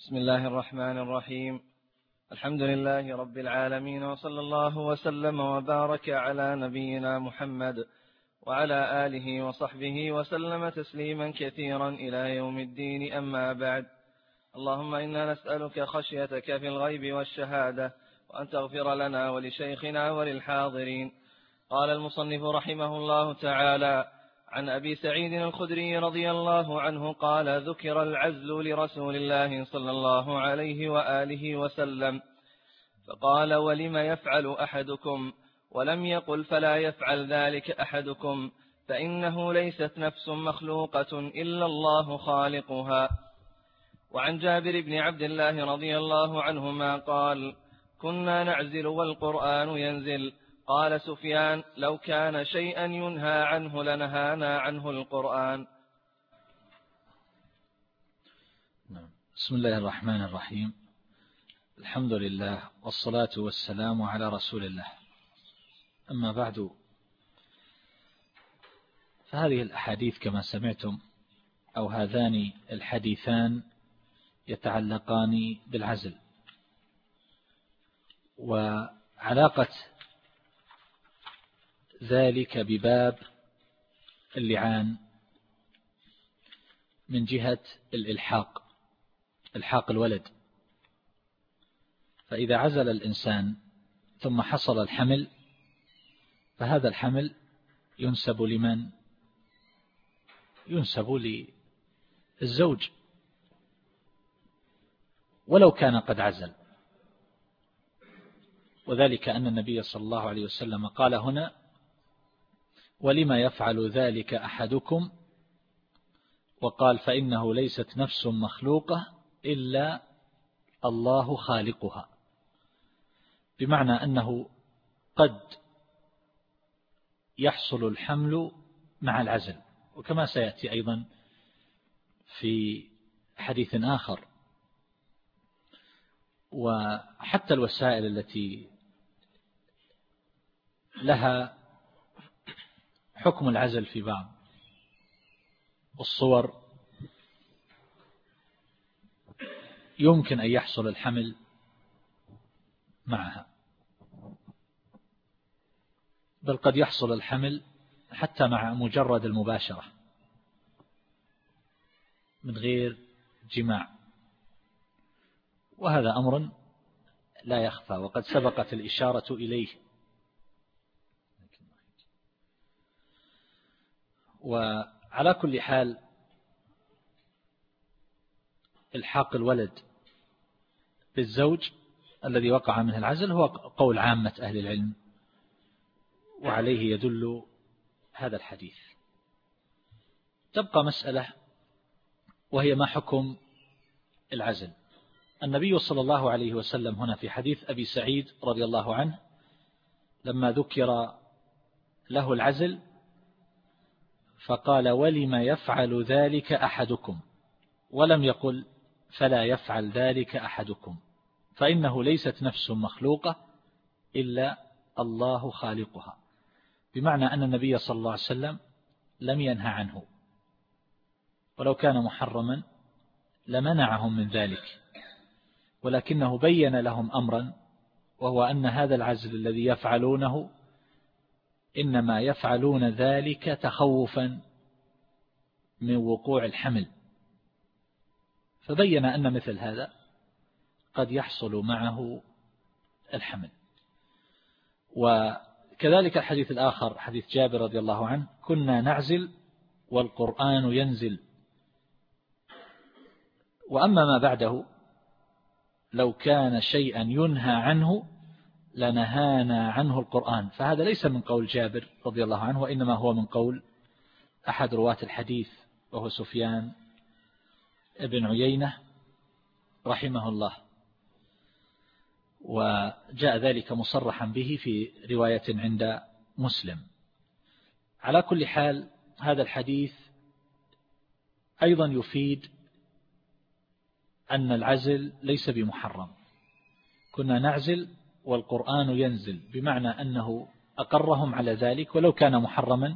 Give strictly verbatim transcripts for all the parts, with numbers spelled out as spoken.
بسم الله الرحمن الرحيم. الحمد لله رب العالمين، وصلى الله وسلم وبارك على نبينا محمد وعلى آله وصحبه وسلم تسليما كثيرا إلى يوم الدين. أما بعد، اللهم إنا نسألك خشيتك في الغيب والشهادة، وأن تغفر لنا ولشيخنا وللحاضرين. قال المصنف رحمه الله تعالى: عن أبي سعيد الخدري رضي الله عنه قال: ذكر العزل لرسول الله صلى الله عليه وآله وسلم، فقال: ولم يفعل أحدكم؟ ولم يقل: فلا يفعل ذلك أحدكم، فإنه ليست نفس مخلوقة إلا الله خالقها. وعن جابر بن عبد الله رضي الله عنهما قال: كنا نعزل والقرآن ينزل. قال سفيان: لو كان شيئا ينهى عنه لنهانا عنه القرآن. بسم الله الرحمن الرحيم. الحمد لله والصلاة والسلام على رسول الله. أما بعد، فهذه الأحاديث كما سمعتم، أو هذان الحديثان، يتعلقان بالعزل، وعلاقة ذلك بباب اللعان من جهة الإلحاق، إلحاق الولد. فإذا عزل الإنسان ثم حصل الحمل، فهذا الحمل ينسب لمن؟ ينسب للزوج، ولو كان قد عزل. وذلك أن النبي صلى الله عليه وسلم قال هنا: ولما يفعل ذلك أحدكم؟ وقال: فإنه ليست نفس مخلوقة إلا الله خالقها، بمعنى أنه قد يحصل الحمل مع العزل، وكما سيأتي أيضا في حديث آخر. وحتى الوسائل التي لها حكم العزل في بعض الصور يمكن أن يحصل الحمل معها، بل قد يحصل الحمل حتى مع مجرد المباشرة من غير جماع، وهذا أمر لا يخفى، وقد سبقت الإشارة إليه. وعلى كل حال، الحاق الولد بالزوج الذي وقع منه العزل هو قول عامة أهل العلم، وعليه يدل هذا الحديث. تبقى مسألة، وهي ما حكم العزل. النبي صلى الله عليه وسلم هنا في حديث أبي سعيد رضي الله عنه، لما ذكر له العزل فقال: ولم يفعل ذلك أحدكم؟ ولم يقل: فلا يفعل ذلك أحدكم، فإنه ليست نفس مخلوقة إلا الله خالقها، بمعنى أن النبي صلى الله عليه وسلم لم ينهى عنه، ولو كان محرما لمنعهم من ذلك، ولكنه بين لهم أمرا، وهو أن هذا العزل الذي يفعلونه إنما يفعلون ذلك تخوفا من وقوع الحمل، فبين أن مثل هذا قد يحصل معه الحمل. وكذلك الحديث الآخر حديث جابر رضي الله عنه: كنا نعزل والقرآن ينزل. وأما ما بعده: لو كان شيئا ينهى عنه لنهانا عنه القرآن، فهذا ليس من قول جابر رضي الله عنه، وإنما هو من قول أحد رواة الحديث، وهو سفيان ابن عيينة رحمه الله، وجاء ذلك مصرحا به في رواية عند مسلم. على كل حال، هذا الحديث أيضا يفيد أن العزل ليس بمحرم. كنا نعزل والقرآن ينزل، بمعنى أنه أقرهم على ذلك، ولو كان محرما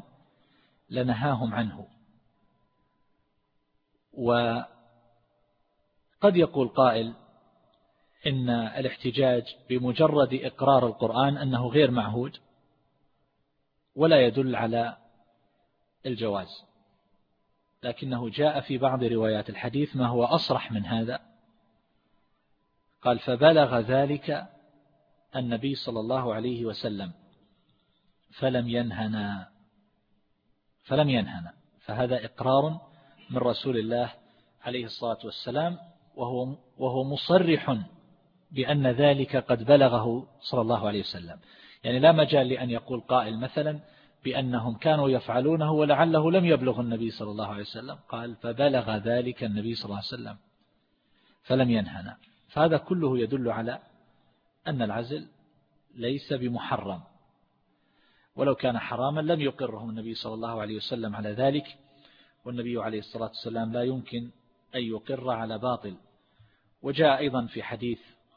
لنهاهم عنه. وكذلك قد يقول قائل إن الاحتجاج بمجرد إقرار القرآن أنه غير معهود ولا يدل على الجواز، لكنه جاء في بعض روايات الحديث ما هو أصرح من هذا. قال فبلغ ذلك النبي صلى الله عليه وسلم فلم ينهنا فلم ينهنا فهذا إقرار من رسول الله عليه الصلاة والسلام، وهو, وهو مصرح بأن ذلك قد بلغه صلى الله عليه وسلم. يعني لا مجال لأن يقول قائل مثلا بأنهم كانوا يفعلونه ولعله لم يبلغ النبي صلى الله عليه وسلم، قال فبلغ ذلك النبي صلى الله عليه وسلم فلم ينهنا. فهذا كله يدل على أن العزل ليس بمحرم، ولو كان حراما لم يقرهم النبي صلى الله عليه وسلم على ذلك، والنبي عليه الصلاة والسلام لا يمكن أن يقر على باطل. وجاء أيضا في حديث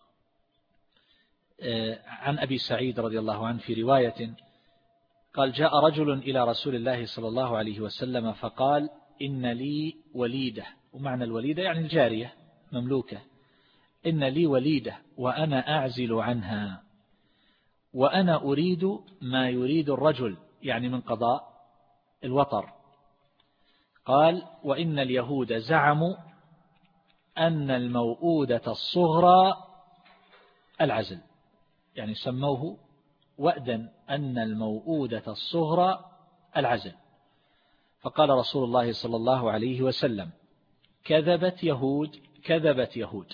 عن أبي سعيد رضي الله عنه في رواية قال جاء رجل إلى رسول الله صلى الله عليه وسلم فقال إن لي وليدة، ومعنى الوليدة يعني الجارية مملوكة، إن لي وليدة وأنا أعزل عنها وأنا أريد ما يريد الرجل، يعني من قضاء الوطر. قال وإن اليهود زعموا أن الموؤودة الصغرى العزل، يعني سموه وأدا أن الموؤودة الصغرى العزل. فقال رسول الله صلى الله عليه وسلم كذبت يهود كذبت يهود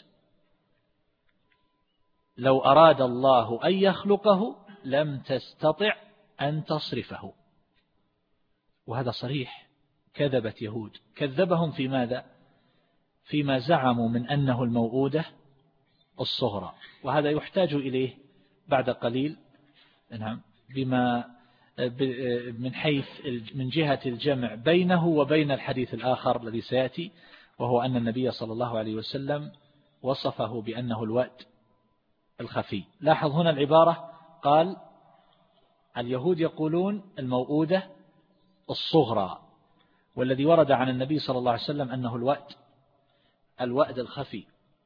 لو أراد الله أن يخلقه لم تستطع أن تصرفه. وهذا صريح، كذبت يهود، كذبهم في ماذا؟ فيما زعموا من أنه الموؤودة الصغرى، وهذا يحتاج إليه بعد قليل نعم بما من حيث من جهة الجمع بينه وبين الحديث الآخر الذي سيأتي، وهو أن النبي صلى الله عليه وسلم وصفه بأنه الوأد الخفي. لاحظ هنا العبارة، قال اليهود يقولون الموؤودة الصغرى، والذي ورد عن النبي صلى الله عليه وسلم أنه الوأد الوأد الخفي.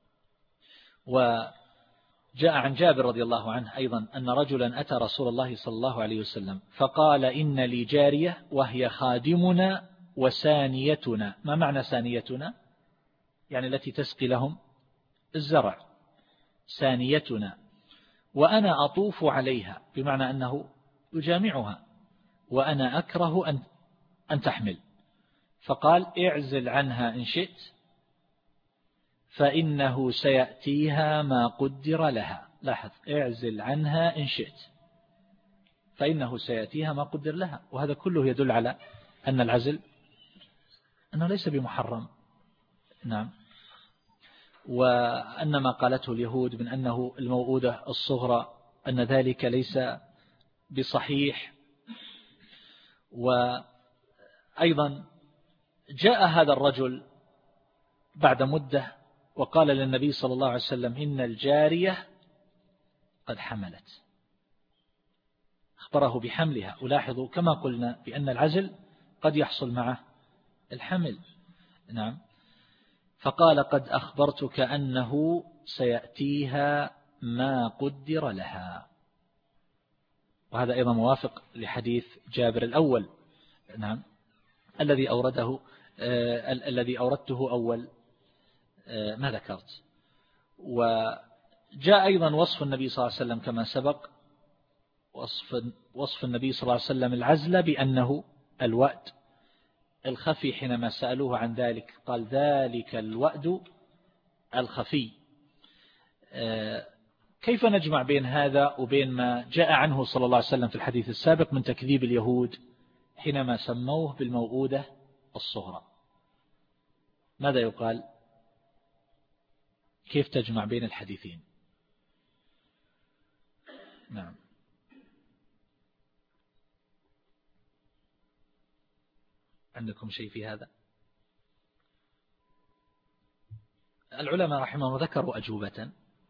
وجاء عن جابر رضي الله عنه أيضا أن رجلا أتى رسول الله صلى الله عليه وسلم فقال إن لي جارية وهي خادمنا وسانيتنا. ما معنى سانيتنا؟ يعني التي تسقي لهم الزرع، سانيتنا، وأنا أطوف عليها، بمعنى أنه يجامعها، وأنا أكره أن أن تحمل. فقال اعزل عنها إن شئت فإنه سيأتيها ما قدر لها. لاحظ، اعزل عنها إن شئت فإنه سيأتيها ما قدر لها. وهذا كله يدل على أن العزل أنه ليس بمحرم. نعم. وأن ما قالته اليهود من أنه الموؤودة الصغرى أن ذلك ليس بصحيح. وأيضا جاء هذا الرجل بعد مدة وقال للنبي صلى الله عليه وسلم إن الجارية قد حملت، أخبره بحملها. ولاحظوا كما قلنا بأن العزل قد يحصل معه الحمل. نعم. فقال قد أخبرتك أنه سيأتيها ما قدر لها. وهذا أيضا موافق لحديث جابر الأول، نعم، الذي أورده آه الذي أوردته أول آه ما ذكرت. وجاء أيضا وصف النبي صلى الله عليه وسلم كما سبق، وصف, وصف النبي صلى الله عليه وسلم العزل بأنه الوأد الخفي. حينما سألوه عن ذلك قال ذلك الوأد الخفي. آه كيف نجمع بين هذا وبين ما جاء عنه صلى الله عليه وسلم في الحديث السابق من تكذيب اليهود حينما سموه بالموؤودة الصغرى؟ ماذا يقال؟ كيف تجمع بين الحديثين؟ نعم. عندكم شيء في هذا؟ العلماء رحمهم ذكروا أجوبة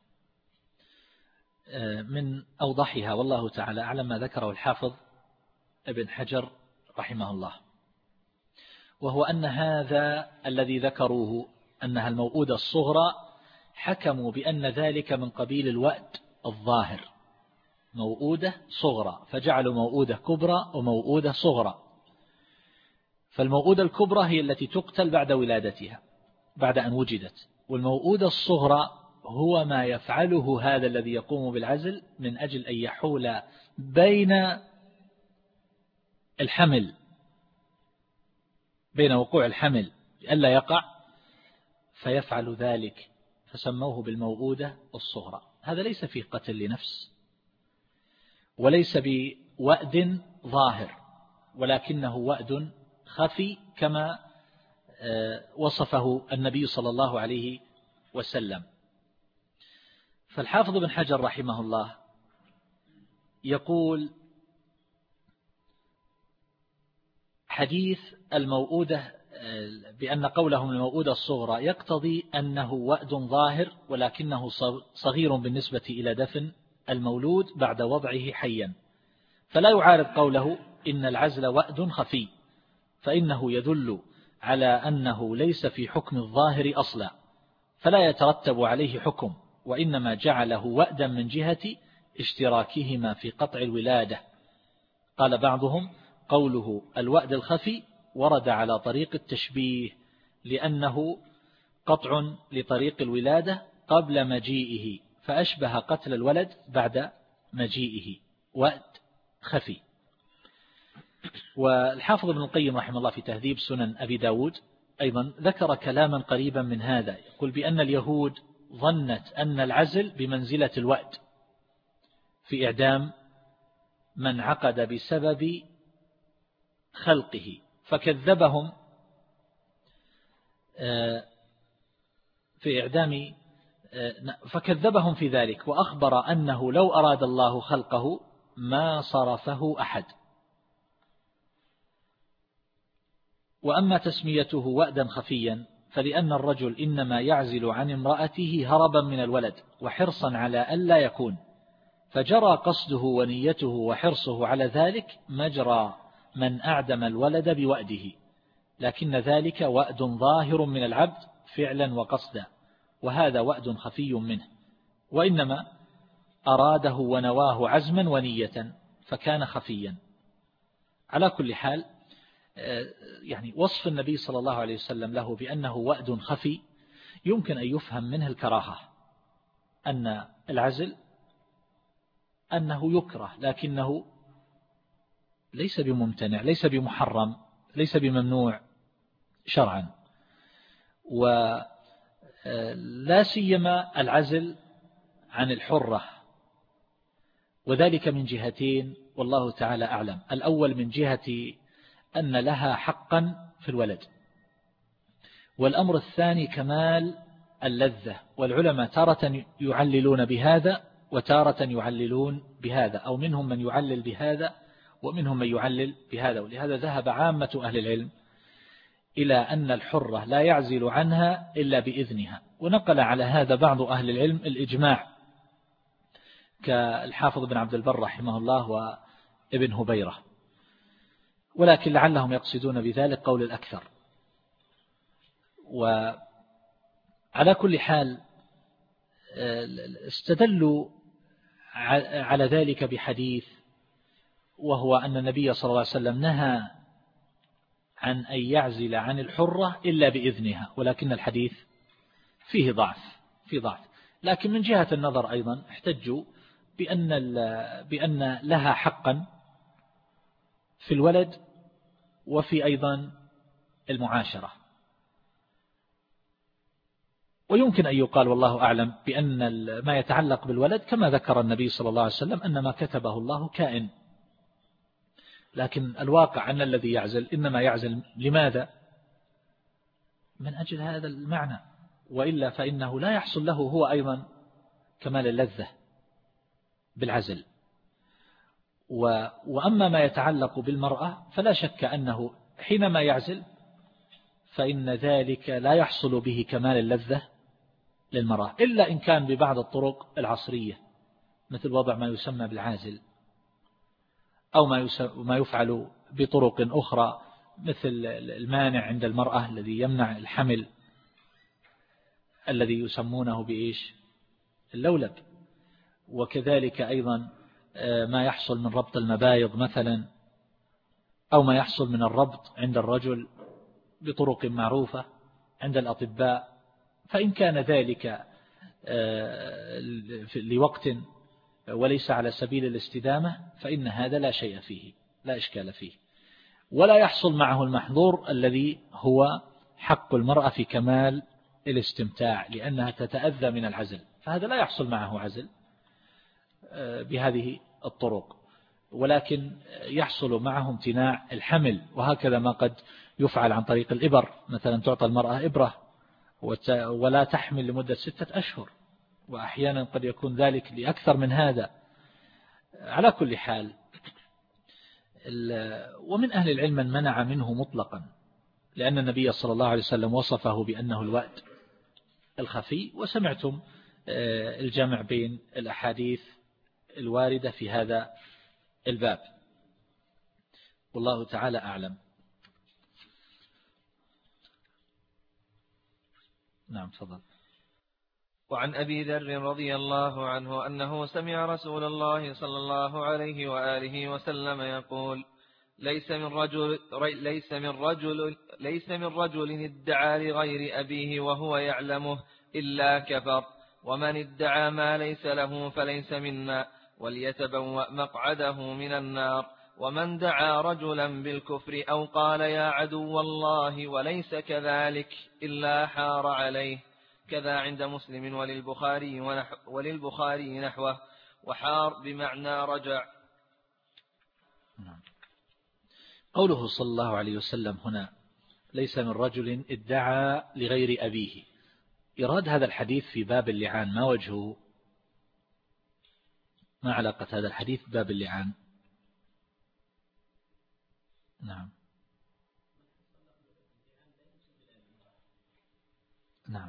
من أوضحها والله تعالى أعلم ما ذكره الحافظ ابن حجر رحمه الله، وهو أن هذا الذي ذكروه أنها الموؤودة الصغرى حكموا بأن ذلك من قبيل الوأد الظاهر، موؤودة صغرى، فجعلوا موؤودة كبرى وموؤودة صغرى. فالموؤودة الكبرى هي التي تقتل بعد ولادتها، بعد أن وجدت، والموؤودة الصغرى هو ما يفعله هذا الذي يقوم بالعزل من أجل أن يحول بين الحمل، بين وقوع الحمل لئلا يقع، فيفعل ذلك، فسموه بالموؤودة الصغرى. هذا ليس فيه قتل لنفس وليس بوأد ظاهر، ولكنه وأد خفي كما وصفه النبي صلى الله عليه وسلم. فالحافظ بن حجر رحمه الله يقول: حديث الموؤودة بأن قولهم الموؤودة الصغرى يقتضي أنه وأد ظاهر ولكنه صغير بالنسبة إلى دفن المولود بعد وضعه حيا، فلا يعارض قوله إن العزل وأد خفي، فإنه يدل على أنه ليس في حكم الظاهر أصلا، فلا يترتب عليه حكم، وإنما جعله وأدا من جهة اشتراكهما في قطع الولادة. قال بعضهم: قوله الوأد الخفي ورد على طريق التشبيه، لأنه قطع لطريق الولادة قبل مجيئه، فأشبه قتل الولد بعد مجيئه، وأد خفي. والحافظ ابن القيم رحمه الله في تهذيب سنن أبي داود أيضا ذكر كلاما قريبا من هذا، يقول بأن اليهود ظنت أن العزل بمنزلة الوأد في إعدام من عقد بسبب خلقه، فكذبهم في إعدام فكذبهم في ذلك، وأخبر أنه لو أراد الله خلقه ما صرفه أحد. وأما تسميته وأدا خفيا فلأن الرجل إنما يعزل عن امرأته هربا من الولد وحرصا على ألا يكون، فجرى قصده ونيته وحرصه على ذلك مجرى من أعدم الولد بوأده، لكن ذلك وأد ظاهر من العبد فعلا وقصدا، وهذا وأد خفي منه، وإنما أراده ونواه عزما ونية فكان خفيا. على كل حال، يعني وصف النبي صلى الله عليه وسلم له بأنه وأد خفي يمكن أن يفهم منه الكراهة، أن العزل أنه يكره لكنه ليس بممتنع، ليس بمحرم، ليس بممنوع شرعا، ولا سيما العزل عن الحرة، وذلك من جهتين والله تعالى أعلم. الأول من جهة أن لها حقا في الولد، والأمر الثاني كمال اللذة، والعلماء تارة يعللون بهذا وتارة يعللون بهذا، أو منهم من يعلل بهذا ومنهم من يعلل بهذا، ولهذا ذهب عامة أهل العلم إلى أن الحرة لا يعزل عنها إلا بإذنها، ونقل على هذا بعض أهل العلم الإجماع كالحافظ بن عبد البر رحمه الله وابن هبيرة، ولكن لعلهم يقصدون بذلك قول الأكثر. وعلى كل حال استدلوا على ذلك بحديث، وهو أن النبي صلى الله عليه وسلم نهى عن أن يعزل عن الحرة إلا بإذنها، ولكن الحديث فيه ضعف في ضعف لكن من جهة النظر أيضا احتجوا بأن, بأن لها حقا في الولد وفي أيضا المعاشرة. ويمكن أن يقال والله أعلم بأن ما يتعلق بالولد كما ذكر النبي صلى الله عليه وسلم أن ما كتبه الله كائن، لكن الواقع أن الذي يعزل إنما يعزل لماذا؟ من أجل هذا المعنى، وإلا فإنه لا يحصل له هو أيضا كمال اللذة بالعزل. وأما ما يتعلق بالمرأة فلا شك أنه حينما يعزل فإن ذلك لا يحصل به كمال اللذة للمرأة، إلا إن كان ببعض الطرق العصرية مثل وضع ما يسمى بالعازل، أو ما يفعل بطرق أخرى مثل المانع عند المرأة الذي يمنع الحمل الذي يسمونه بإيش اللولب. وكذلك أيضا ما يحصل من ربط المبايض مثلا، أو ما يحصل من الربط عند الرجل بطرق معروفة عند الأطباء، فإن كان ذلك لوقت وليس على سبيل الاستدامة فإن هذا لا شيء فيه، لا إشكال فيه. ولا يحصل معه المحظور الذي هو حق المرأة في كمال الاستمتاع، لأنها تتأذى من العزل، فهذا لا يحصل معه عزل بهذه الطرق، ولكن يحصل معه امتناع الحمل. وهكذا ما قد يفعل عن طريق الإبر، مثلا تعطى المرأة إبرة ولا تحمل لمدة ستة أشهر، وأحيانا قد يكون ذلك لأكثر من هذا. على كل حال، ومن أهل العلم من منع منه مطلقا، لأن النبي صلى الله عليه وسلم وصفه بأنه الوأد الخفي، وسمعتم الجمع بين الأحاديث الواردة في هذا الباب، والله تعالى أعلم. نعم تفضل. وعن أبي ذر رضي الله عنه أنه سمع رسول الله صلى الله عليه وآله وسلم يقول: ليس من رجل ليس من رجل ليس من رجل ادعى لغير أبيه وهو يعلمه إلا كفر، ومن ادعى ما ليس له فليس منا، وليتبوأ مقعده من النار. ومن دعا رجلا بالكفر أو قال يا عدو الله وليس كذلك إلا حار عليه. كذا عند مسلم وللبخاري, ونحو وللبخاري نحوه، وحار بمعنى رجع. قوله صلى الله عليه وسلم هنا ليس من رجل ادعى لغير أبيه، إراد هذا الحديث في باب اللعان، ما وجهه؟ ما علاقة هذا الحديث باب اللعان؟ نعم نعم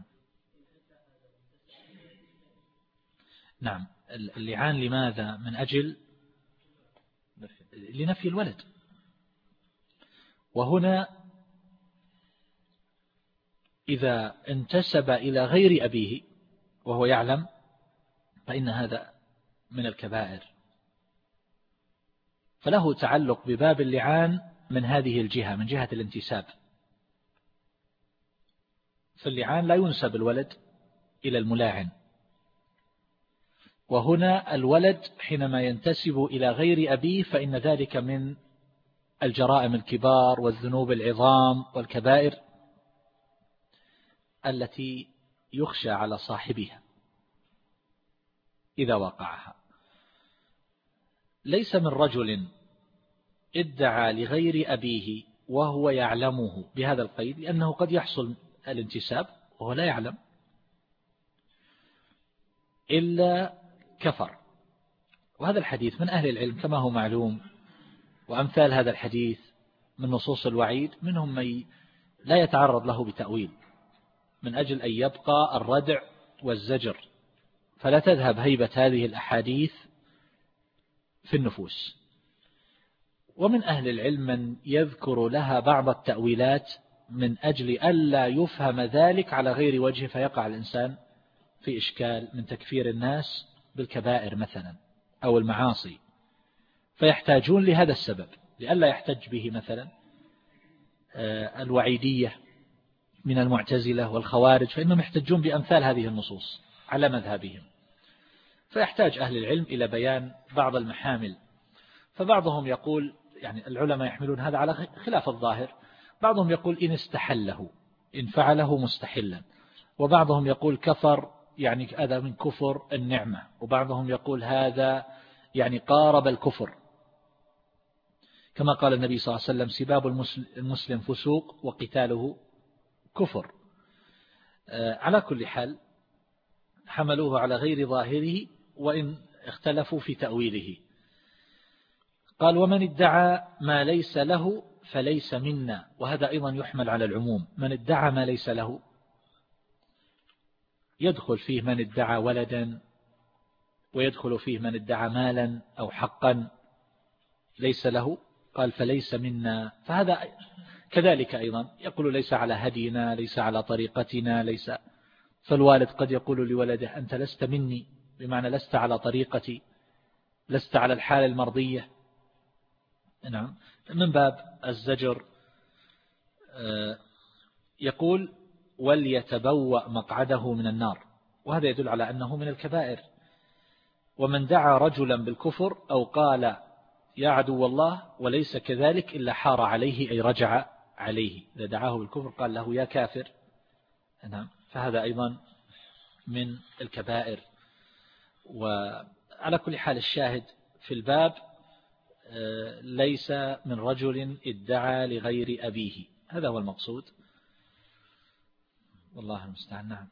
نعم اللعان لماذا؟ من أجل لنفي الولد. وهنا إذا انتسب إلى غير أبيه وهو يعلم فإن هذا من الكبائر، فله تعلق بباب اللعان من هذه الجهة، من جهة الانتساب. فاللعان لا ينسب الولد إلى الملاعن، وهنا الولد حينما ينتسب إلى غير أبيه فإن ذلك من الجرائم الكبار والذنوب العظام والكبائر التي يخشى على صاحبها إذا وقعها. ليس من رجل ادعى لغير أبيه وهو يعلمه بهذا القيد، لأنه قد يحصل الانتساب وهو لا يعلم إلا كفر. وهذا الحديث من أهل العلم كما هو معلوم، وأمثال هذا الحديث من نصوص الوعيد منهم من لا يتعرض له بتأويل من أجل أن يبقى الردع والزجر، فلا تذهب هيبة هذه الأحاديث في النفوس. ومن أهل العلم من يذكر لها بعض التأويلات من أجل ألا يفهم ذلك على غير وجه، فيقع الإنسان في إشكال من تكفير الناس بالكبائر مثلا أو المعاصي، فيحتاجون لهذا السبب لئلا يحتج به مثلا الوعيدية من المعتزلة والخوارج، فإنهم يحتجون بأمثال هذه النصوص على مذهبهم، فيحتاج أهل العلم إلى بيان بعض المحامل. فبعضهم يقول، يعني العلماء يحملون هذا على خلاف الظاهر، بعضهم يقول إن استحله، إن فعله مستحلا، وبعضهم يقول كفر يعني هذا من كفر النعمة، وبعضهم يقول هذا يعني قارب الكفر، كما قال النبي صلى الله عليه وسلم سباب المسلم فسوق وقتاله كفر. على كل حال حملوه على غير ظاهره وإن اختلفوا في تأويله. قال ومن ادعى ما ليس له فليس منا، وهذا أيضا يحمل على العموم. من ادعى ما ليس له يدخل فيه من ادعى ولدا، ويدخل فيه من ادعى مالا أو حقا ليس له، قال فليس منا. فهذا كذلك أيضا يقول ليس على هدينا، ليس على طريقتنا، ليس فالوالد قد يقول لولده أنت لست مني، بمعنى لست على طريقتي، لست على الحال المرضية. نعم، من باب الزجر. يقول وليتبوأ مقعده من النار، وهذا يدل على أنه من الكبائر. ومن دعا رجلا بالكفر أو قال يا عدو الله وليس كذلك إلا حار عليه، أي رجع عليه. إذا دعاه بالكفر قال له يا كافر، نعم، فهذا أيضا من الكبائر. وعلى كل حال الشاهد في الباب ليس من رجل ادعى لغير أبيه، هذا هو المقصود، والله المستعان. نعم.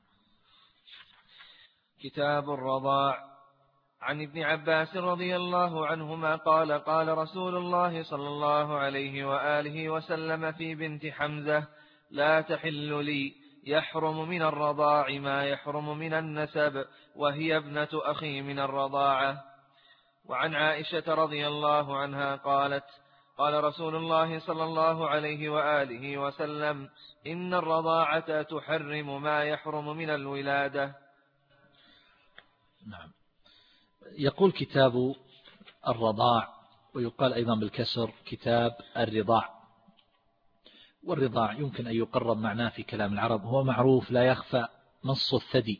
كتاب الرضاع. عن ابن عباس رضي الله عنهما قال قال رسول الله صلى الله عليه وآله وسلم في بنت حمزة لا تحل لي، يحرم من الرضاع ما يحرم من النسب، وهي ابنة أخي من الرضاعة. وعن عائشة رضي الله عنها قالت قال رسول الله صلى الله عليه وآله وسلم إن الرضاعة تحرم ما يحرم من الولادة. نعم. يقول كتاب الرضاع، ويقال أيضا بالكسر كتاب الرضاع. والرضاع يمكن أن يقرب معناه في كلام العرب، هو معروف لا يخفى مص الثدي،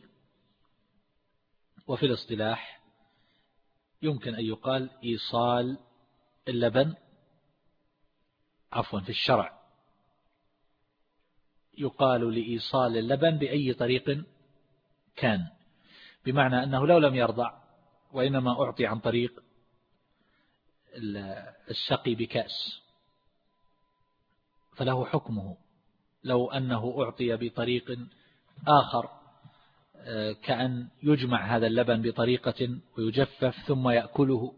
وفي الاصطلاح يمكن أن يقال إيصال اللبن، عفوا في الشرع يقال لإيصال اللبن بأي طريق كان، بمعنى أنه لو لم يرضع وإنما أعطي عن طريق السقي بكأس فله حكمه. لو أنه أعطي بطريق آخر كأن يجمع هذا اللبن بطريقة ويجفف ثم يأكله،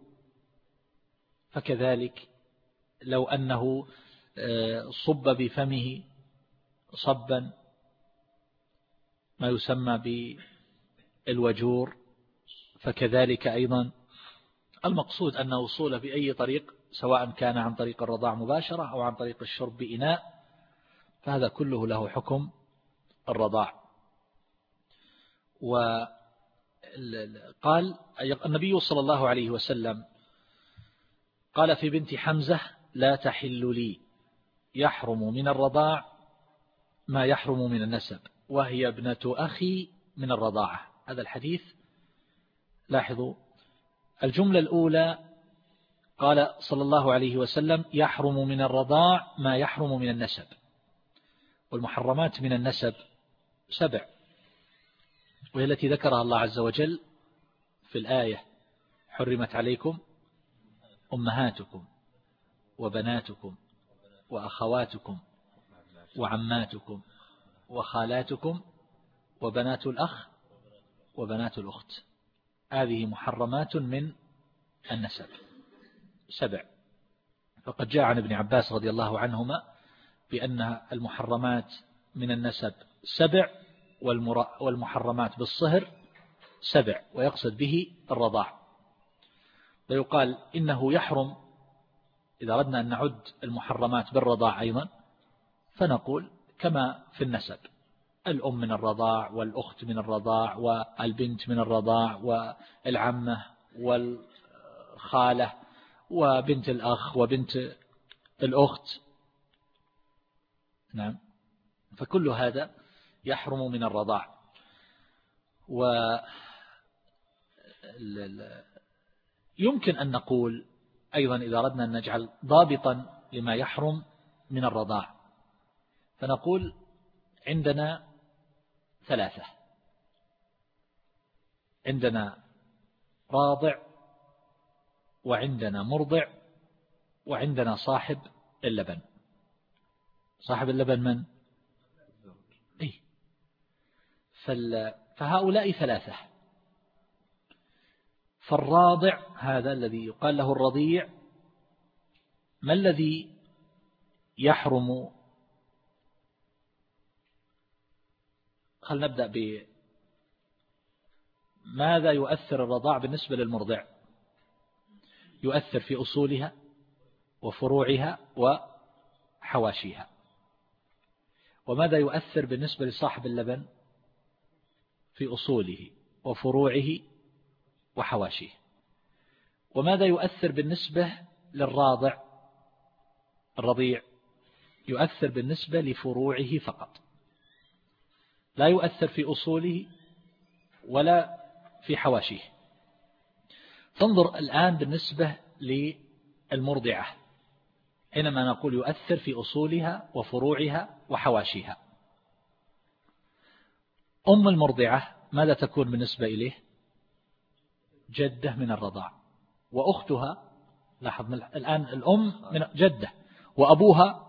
فكذلك لو أنه صب بفمه صبا ما يسمى بالوجور، فكذلك أيضا المقصود أن وصول بأي طريق، سواء كان عن طريق الرضاع مباشرة أو عن طريق الشرب بإناء، فهذا كله له حكم الرضاع. وقال النبي صلى الله عليه وسلم قال في بنت حمزة لا تحل لي، يحرم من الرضاع ما يحرم من النسب، وهي ابنة أخي من الرضاعة. هذا الحديث لاحظوا الجملة الأولى قال صلى الله عليه وسلم يحرم من الرضاع ما يحرم من النسب، والمحرمات من النسب سبع، وهي التي ذكرها الله عز وجل في الآية: حرمت عليكم أمهاتكم وبناتكم وأخواتكم وعماتكم وخالاتكم وبنات الأخ وبنات الأخت. هذه محرمات من النسب سبع. فقد جاء عن ابن عباس رضي الله عنهما بأن المحرمات من النسب سبع، والمحرمات بالصهر سبع، ويقصد به الرضاع. ويقال إنه يحرم إذا أردنا أن نعد المحرمات بالرضاع أيضا، فنقول كما في النسب: الأم من الرضاع، والأخت من الرضاع، والبنت من الرضاع، والعمة والخالة وبنت الأخ وبنت الأخت. نعم، فكل هذا يحرم من الرضاع. ويمكن أن نقول أيضا إذا أردنا أن نجعل ضابطا لما يحرم من الرضاع، فنقول عندنا ثلاثة: عندنا راضع، وعندنا مرضع، وعندنا صاحب اللبن. صاحب اللبن من؟ إيه؟ فهؤلاء ثلاثة. فالراضع هذا الذي يقال له الرضيع، ما الذي يحرم؟ خلنا نبدأ بماذا يؤثر الرضاع بالنسبة للمرضع. يؤثر في أصولها وفروعها وحواشيها. وماذا يؤثر بالنسبة لصاحب اللبن؟ في أصوله وفروعه وحواشيه. وماذا يؤثر بالنسبة للراضع الرضيع؟ يؤثر بالنسبة لفروعه فقط، لا يؤثر في أصوله ولا في حواشيه. تنظر الآن بالنسبة للمرضعة، حينما نقول يؤثر في أصولها وفروعها وحواشيها. أم المرضعة ماذا تكون بالنسبة إليه؟ جدة من الرضاع، وأختها، لاحظ الآن الأم من جدة، وأبوها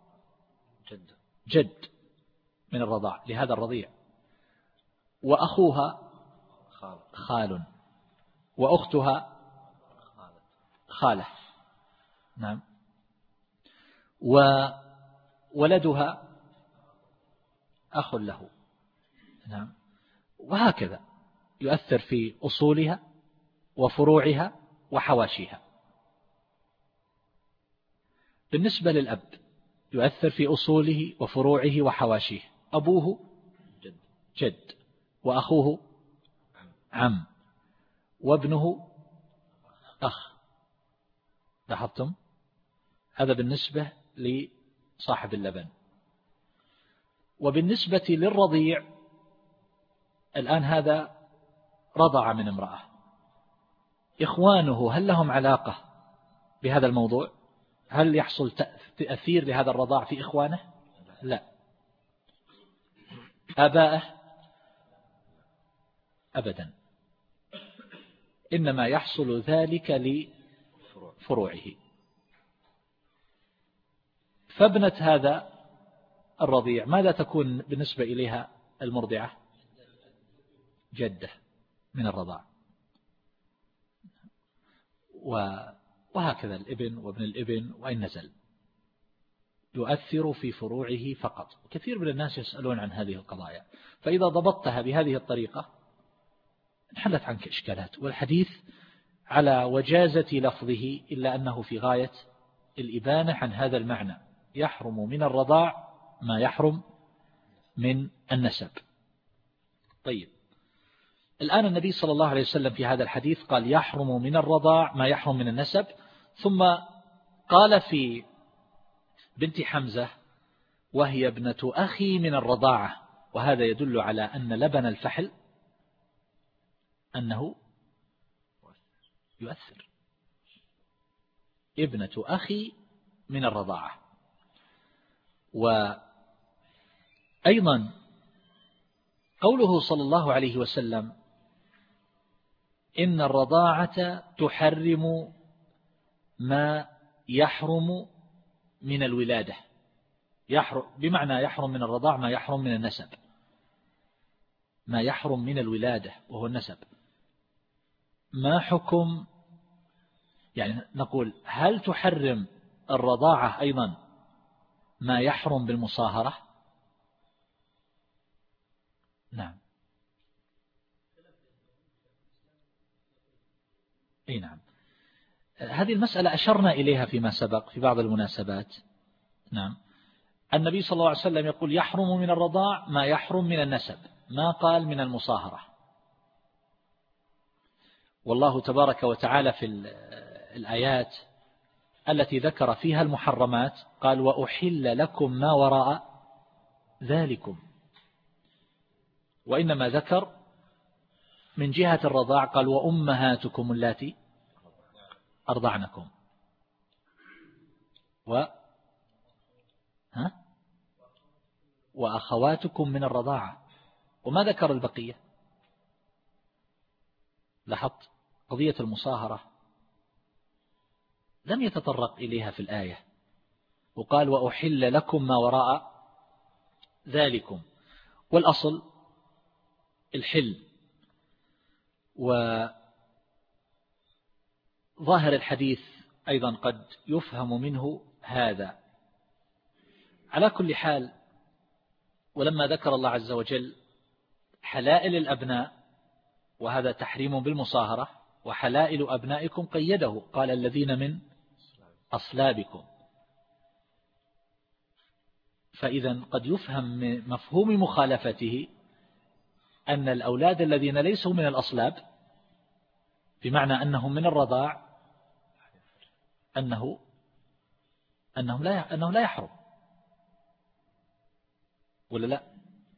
جد من الرضاع لهذا الرضيع، وأخوها خال، وأختها خالة. نعم. وولدها أخ له. نعم. وهكذا يؤثر في أصولها وفروعها وحواشيها. بالنسبة للأب يؤثر في أصوله وفروعه وحواشيه. أبوه جد، وأخوه عم، وابنه أخ. لاحظتم؟ هذا بالنسبة لصاحب اللبن. وبالنسبة للرضيع الآن هذا رضع من امرأة، إخوانه هل لهم علاقة بهذا الموضوع؟ هل يحصل تأثير لهذا الرضاع في إخوانه؟ لا. آبائه أبدا، إنما يحصل ذلك لفروعه. فابنة هذا الرضيع ماذا تكون بالنسبة إليها المرضعة؟ جدة من الرضاع. وهكذا الابن وابن الابن وإن نزل يؤثر في فروعه فقط. كثير من الناس يسألون عن هذه القضايا، فإذا ضبطتها بهذه الطريقة انحلت عنك إشكالات. والحديث على وجازة لفظه إلا أنه في غاية الإبانة عن هذا المعنى: يحرم من الرضاع ما يحرم من النسب. طيب، الآن النبي صلى الله عليه وسلم في هذا الحديث قال يحرم من الرضاع ما يحرم من النسب، ثم قال في بنت حمزة وهي ابنة أخي من الرضاعة، وهذا يدل على أن لبن الفحل أنه يؤثر. ابنة أخي من الرضاعة. وأيضا قوله صلى الله عليه وسلم إن الرضاعة تحرم ما يحرم من الولادة، يحرم بمعنى يحرم من الرضاع ما يحرم من النسب، ما يحرم من الولادة وهو النسب. ما حكم، يعني نقول هل تحرم الرضاعة أيضا ما يحرم بالمصاهرة؟ نعم. أي نعم. هذه المسألة أشرنا إليها فيما سبق في بعض المناسبات. نعم. النبي صلى الله عليه وسلم يقول يحرم من الرضاع ما يحرم من النسب، ما قال من المصاهرة. والله تبارك وتعالى في الآيات التي ذكر فيها المحرمات قال وأحل لكم ما وراء ذلكم، وإنما ذكر من جهة الرضاع قال وأمهاتكم اللاتي أرضعنكم و ها وأخواتكم من الرضاعة، وما ذكر البقية. لاحظت قضية المصاهرة لم يتطرق إليها في الآية، وقال وأحل لكم ما وراء ذلكم، والأصل الحل. وظاهر الحديث أيضا قد يفهم منه هذا. على كل حال، ولما ذكر الله عز وجل حلائل الأبناء وهذا تحريم بالمصاهرة، وحلائل أبنائكم قيده قال الذين من أصلابكم، فإذا قد يفهم من مفهوم مخالفته أن الأولاد الذين ليسوا من الأصلاب بمعنى أنهم من الرضاع أنه أنهم لا أنه لا يحرم ولا لا.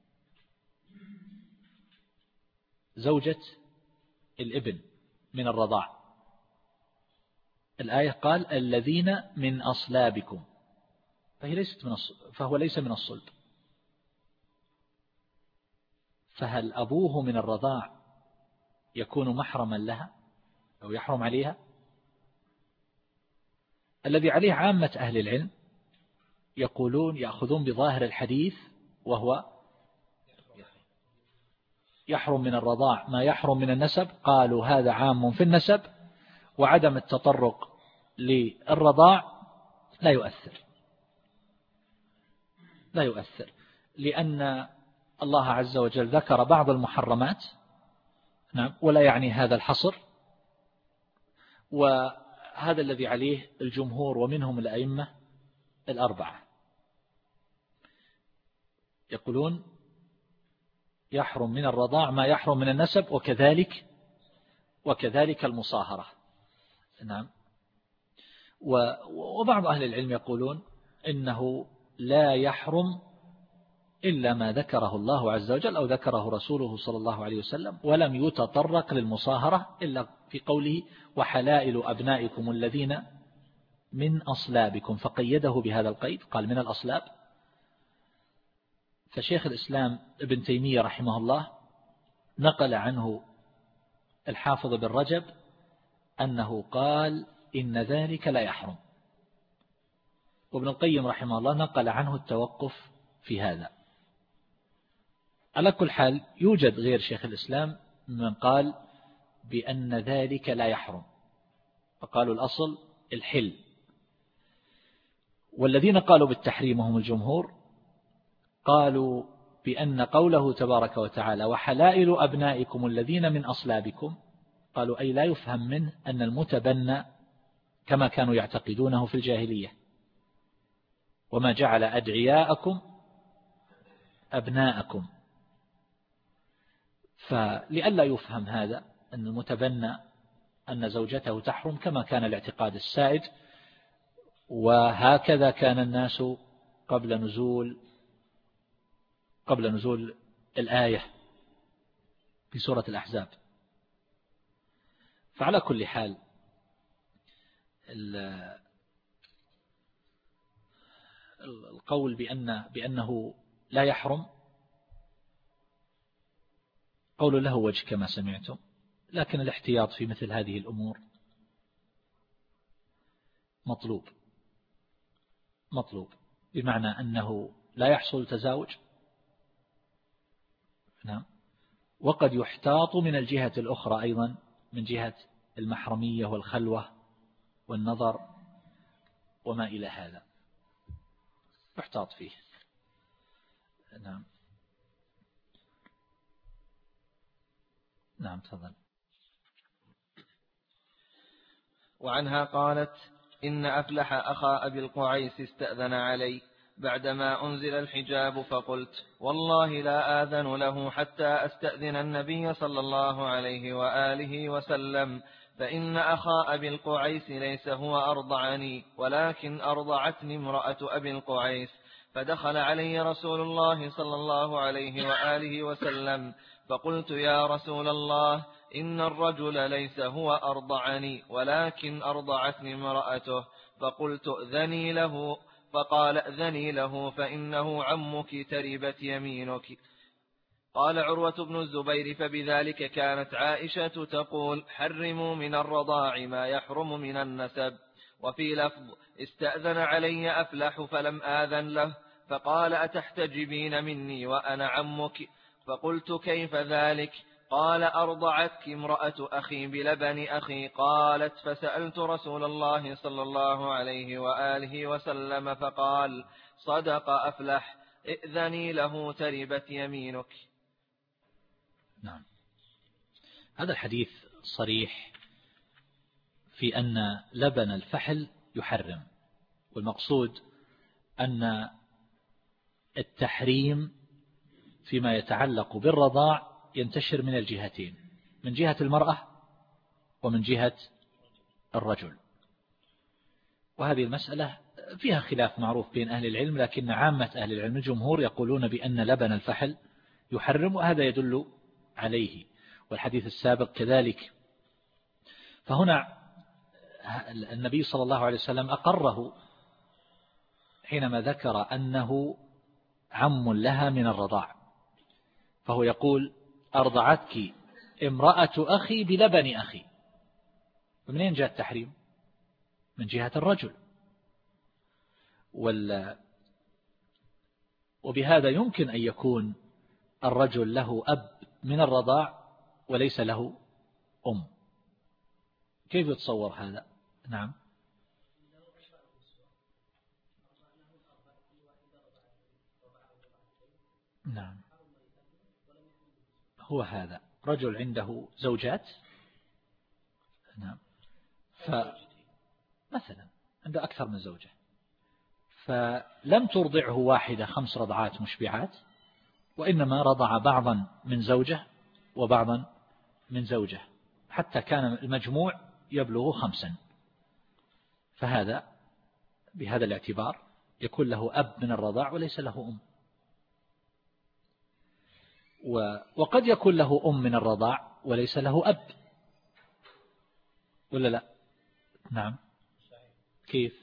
زوجة الابن من الرضاع، الآية قال الذين من أصلابكم، فهي ليست من الصلب، فهو ليس من الصلب. فهل أبوه من الرضاع يكون محرما لها أو يحرم عليها؟ الذي عليه عامة أهل العلم يقولون يأخذون بظاهر الحديث، وهو يحرم من الرضاع ما يحرم من النسب. قالوا هذا عام في النسب، وعدم التطرق للرضاع لا يؤثر لا يؤثر لأن الله عز وجل ذكر بعض المحرمات، نعم، ولا يعني هذا الحصر. وهذا الذي عليه الجمهور ومنهم الأئمة الأربعة، يقولون يحرم من الرضاع ما يحرم من النسب، وكذلك وكذلك المصاهرة، نعم. وبعض أهل العلم يقولون إنه لا يحرم إلا ما ذكره الله عز وجل أو ذكره رسوله صلى الله عليه وسلم، ولم يتطرق للمصاهرة إلا في قوله وحلائل أبنائكم الذين من أصلابكم، فقيده بهذا القيد، قال من الأصلاب. فشيخ الإسلام ابن تيمية رحمه الله نقل عنه الحافظ بن رجب أنه قال إن ذلك لا يحرم، وابن القيم رحمه الله نقل عنه التوقف في هذا. على كل حال يوجد غير شيخ الإسلام من قال بأن ذلك لا يحرم، فقالوا الأصل الحل. والذين قالوا بالتحريم هم الجمهور، قالوا بأن قوله تبارك وتعالى وحلائل أبنائكم الذين من أصلابكم، قالوا أي لا يفهم منه أن المتبنى كما كانوا يعتقدونه في الجاهلية، وما جعل أدعياءكم أبناءكم. فلئلا يفهم هذا أن المتبنى أن زوجته تحرم كما كان الاعتقاد السائد، وهكذا كان الناس قبل نزول قبل نزول الآية في سورة الأحزاب. فعلى كل حال القول بأن بأنه لا يحرم قول له وجه كما سمعتم، لكن الاحتياط في مثل هذه الأمور مطلوب مطلوب بمعنى أنه لا يحصل تزاوج، نعم، وقد يحتاط من الجهة الأخرى أيضا من جهة المحرمية والخلوة والنظر وما إلى هذا يحتاط فيه، نعم. نعم تفضل. وعنها قالت إن أفلح أخا أبي القعيس استأذن علي بعدما أنزل الحجاب، فقلت والله لا آذن له حتى أستأذن النبي صلى الله عليه وآله وسلم، فإن أخا أبي القعيس ليس هو أرضعني ولكن أرضعتني امرأة أبي القعيس. فدخل علي رسول الله صلى الله عليه وآله وسلم فقلت يا رسول الله إن الرجل ليس هو أرضعني ولكن أرضعتني امرأته، فقلت ائذني له، فقال ائذني له فإنه عمك تربت يمينك. قال عروة بن الزبير فبذلك كانت عائشة تقول حرموا من الرضاع ما يحرم من النسب. وفي لفظ استأذن علي أفلح فلم آذن له، فقال أتحتجبين مني وأنا عمك؟ فقلت كيف ذلك؟ قال أرضعتك امرأة أخي بلبن أخي. قالت فسألت رسول الله صلى الله عليه وآله وسلم فقال صدق أفلح ائذني له تربت يمينك. نعم، هذا الحديث صريح في أن لبن الفحل يحرم، والمقصود أن التحريم فيما يتعلق بالرضاع ينتشر من الجهتين، من جهة المرأة ومن جهة الرجل. وهذه المسألة فيها خلاف معروف بين أهل العلم، لكن عامة أهل العلم الجمهور يقولون بأن لبن الفحل يحرم، وهذا يدل عليه، والحديث السابق كذلك. فهنا النبي صلى الله عليه وسلم أقره حينما ذكر أنه عم لها من الرضاع، فهو يقول أرضعتك امرأة أخي بلبن أخي. ومنين جاء التحريم؟ من جهة الرجل. وبهذا يمكن أن يكون الرجل له أب من الرضاع وليس له أم. كيف يتصور هذا؟ نعم. نعم، هو هذا رجل عنده زوجات، نعم، فمثلا عنده أكثر من زوجة، فلم ترضعه واحدة خمس رضعات مشبعات، وإنما رضع بعضا من زوجة وبعضا من زوجة حتى كان المجموع يبلغ خمسا، فهذا بهذا الاعتبار يكون له أب من الرضاع وليس له أم. وقد يكون له أم من الرضاع وليس له أب، ولا لا؟ نعم. كيف؟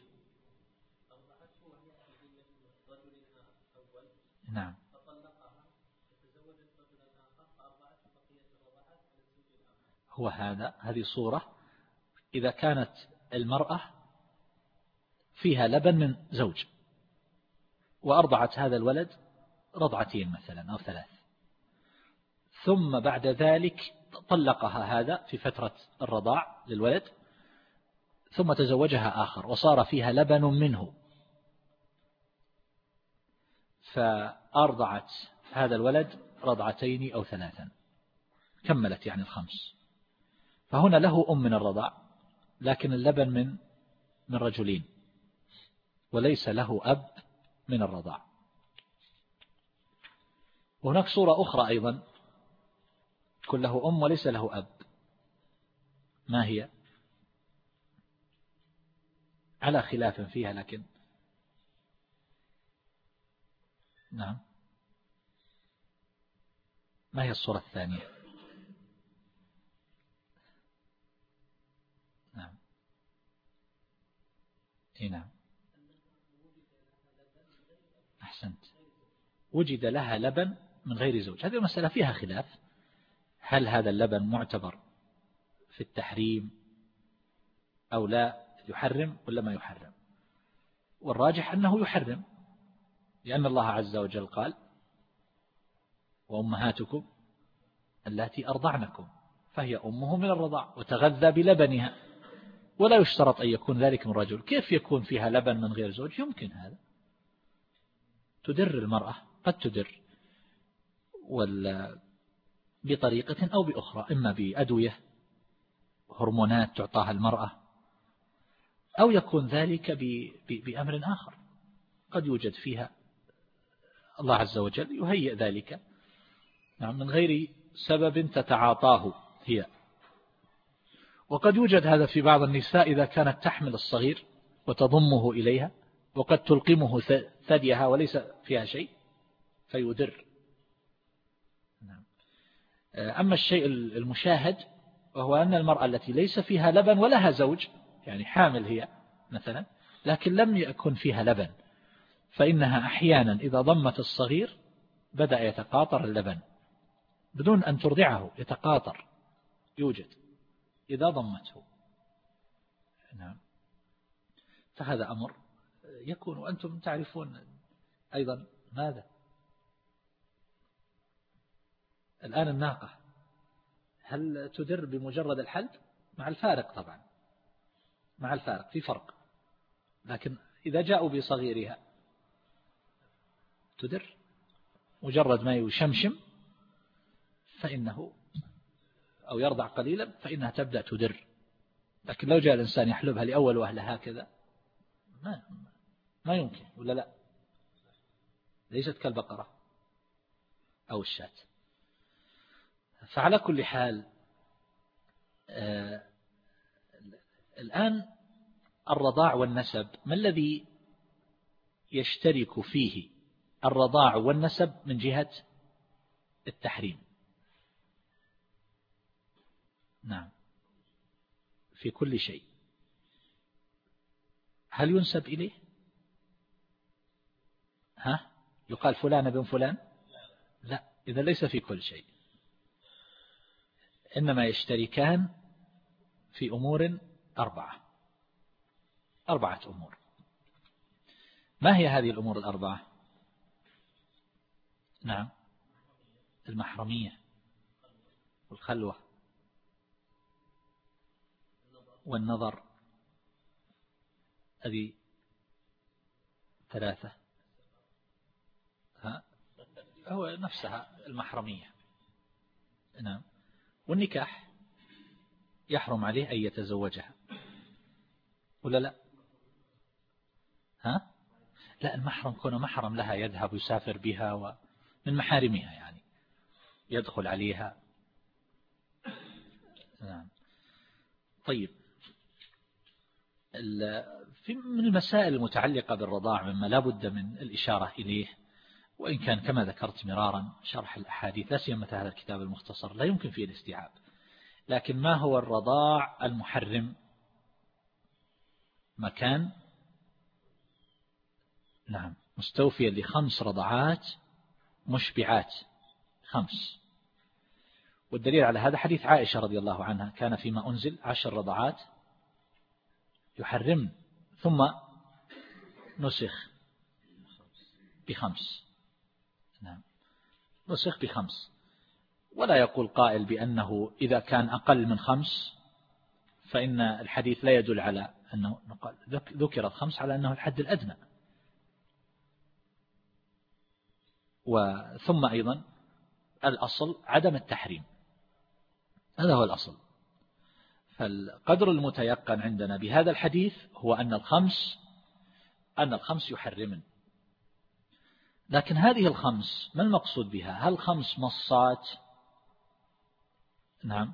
نعم. هو هذا هذه صورة إذا كانت المرأة فيها لبن من زوج وأرضعت هذا الولد رضعتين مثلا أو ثلاث، ثم بعد ذلك طلقها هذا في فترة الرضاع للولد، ثم تزوجها آخر وصار فيها لبن منه، فأرضعت هذا الولد رضعتين أو ثلاثا، كملت يعني الخمس، فهنا له أم من الرضاع لكن اللبن من من رجلين وليس له أب من الرضاع. وهناك صورة أخرى أيضا يكون له أم وليس له أب، ما هي؟ على خلاف فيها، لكن نعم. ما هي الصورة الثانية؟ نعم. إيه نعم، أحسنت، وجد لها لبن من غير زوج. هذه المسألة فيها خلاف، هل هذا اللبن معتبر في التحريم أو لا، يحرم ولا ما يحرم؟ والراجح أنه يحرم، لأن الله عز وجل قال وأمهاتكم اللاتي أرضعنكم، فهي أمه من الرضاع وتغذى بلبنها، ولا يشترط أن يكون ذلك من رجل. كيف يكون فيها لبن من غير زوج؟ يمكن هذا، تدر المرأة قد تدر ولا بطريقة أو بأخرى، إما بأدوية هرمونات تعطاها المرأة، أو يكون ذلك بأمر آخر قد يوجد فيها الله عز وجل يهيئ ذلك من غير سبب تتعاطاه هي. وقد يوجد هذا في بعض النساء إذا كانت تحمل الصغير وتضمه إليها وقد تلقمه ثديها وليس فيها شيء فيدر. أما الشيء المشاهد وهو أن المرأة التي ليس فيها لبن ولها زوج، يعني حامل هي مثلا لكن لم يكن فيها لبن، فإنها أحيانا إذا ضمت الصغير بدأ يتقاطر اللبن بدون أن ترضعه، يتقاطر يوجد إذا ضمته. نعم. فهذا أمر يكون. وأنتم تعرفون أيضا ماذا الآن الناقة هل تدر بمجرد الحلب؟ مع الفارق طبعا، مع الفارق في فرق، لكن إذا جاءوا بصغيرها تدر مجرد ما يشمشم فإنه أو يرضع قليلا فإنها تبدأ تدر. لكن لو جاء الإنسان يحلبها لأول وهلة هكذا ما ما يمكن، ولا لا؟ ليست كالبقرة أو الشاة. فعلى كل حال آه الآن الرضاع والنسب ما الذي يشترك فيه الرضاع والنسب من جهة التحريم؟ نعم، في كل شيء. هل ينسب إليه؟ ها؟ يقال فلان ابن فلان؟ لا، إذا ليس في كل شيء، إنما يشتركان في أمور أربعة أربعة أمور. ما هي هذه الأمور الأربعة؟ نعم، المحرمية والخلوة والنظر، هذه ثلاثة. ها؟ هو نفسها المحرمية. نعم. والنكاح يحرم عليه أن يتزوجها ولا لا؟ ها؟ لا، المحرم كونه محرم لها يذهب يسافر بها ومن محارمها، يعني يدخل عليها. نعم. طيب، في من المسائل المتعلقة بالرضاع مما لا بد من الإشارة إليه، وإن كان كما ذكرت مرارا شرح الأحاديث لا سيما هذا الكتاب المختصر لا يمكن فيه الاستيعاب، لكن ما هو الرضاع المحرم؟ مكان نعم مستوفيا لخمس رضعات مشبعات، خمس. والدليل على هذا حديث عائشة رضي الله عنها: كان فيما أنزل عشر رضعات يحرم ثم نسخ بخمس. نعم، نسخ بخمس. ولا يقول قائل بأنه إذا كان أقل من خمس فإن الحديث لا يدل على أنه ذكر الخمس على أنه الحد الأدنى. وثم أيضا الأصل عدم التحريم، هذا هو الأصل. فالقدر المتيقن عندنا بهذا الحديث هو أن الخمس أن الخمس يحرمن. لكن هذه الخمس ما المقصود بها؟ هل خمس مصات؟ نعم،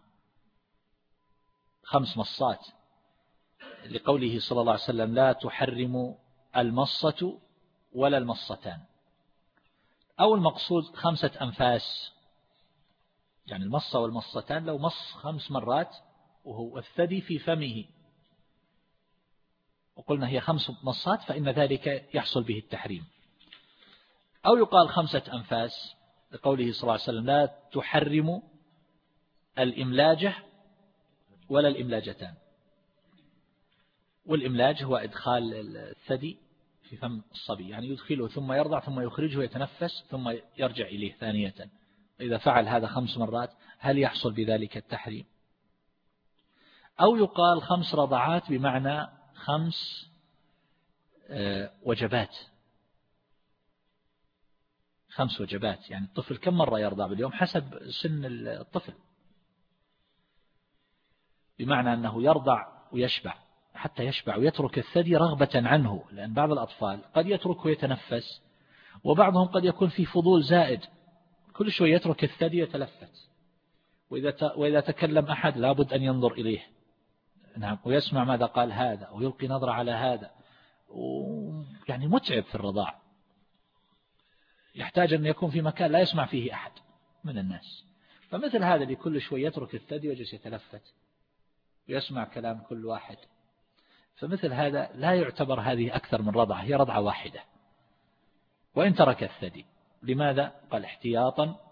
خمس مصات لقوله صلى الله عليه وسلم: لا تحرم المصة ولا المصتان. أو المقصود خمسة أنفاس، يعني المصة والمصتان لو مص خمس مرات وهو الثدي في فمه وقلنا هي خمس مصات فإن ذلك يحصل به التحريم. أو يقال خمسة أنفاس لقوله صلى الله عليه وسلم: لا تحرم الإملاجة ولا الإملاجتان. والإملاج هو إدخال الثدي في فم الصبي، يعني يدخله ثم يرضع ثم يخرجه يتنفس ثم يرجع إليه ثانية. إذا فعل هذا خمس مرات هل يحصل بذلك التحريم؟ أو يقال خمس رضعات بمعنى خمس وجبات، خمس وجبات، يعني الطفل كم مرة يرضع باليوم حسب سن الطفل، بمعنى أنه يرضع ويشبع حتى يشبع ويترك الثدي رغبة عنه، لأن بعض الأطفال قد يتركه يتنفس وبعضهم قد يكون في فضول زائد كل شوي يترك الثدي يتلفت، وإذا وإذا تكلم أحد لابد أن ينظر إليه، نعم، ويسمع ماذا قال هذا ويلقي نظرة على هذا، يعني متعب في الرضاع، يحتاج أن يكون في مكان لا يسمع فيه أحد من الناس. فمثل هذا اللي كل شوي يترك الثدي ويجلس يتلفت ويسمع كلام كل واحد، فمثل هذا لا يعتبر هذه أكثر من رضعة، هي رضعة واحدة وإن ترك الثدي. لماذا؟ قال احتياطا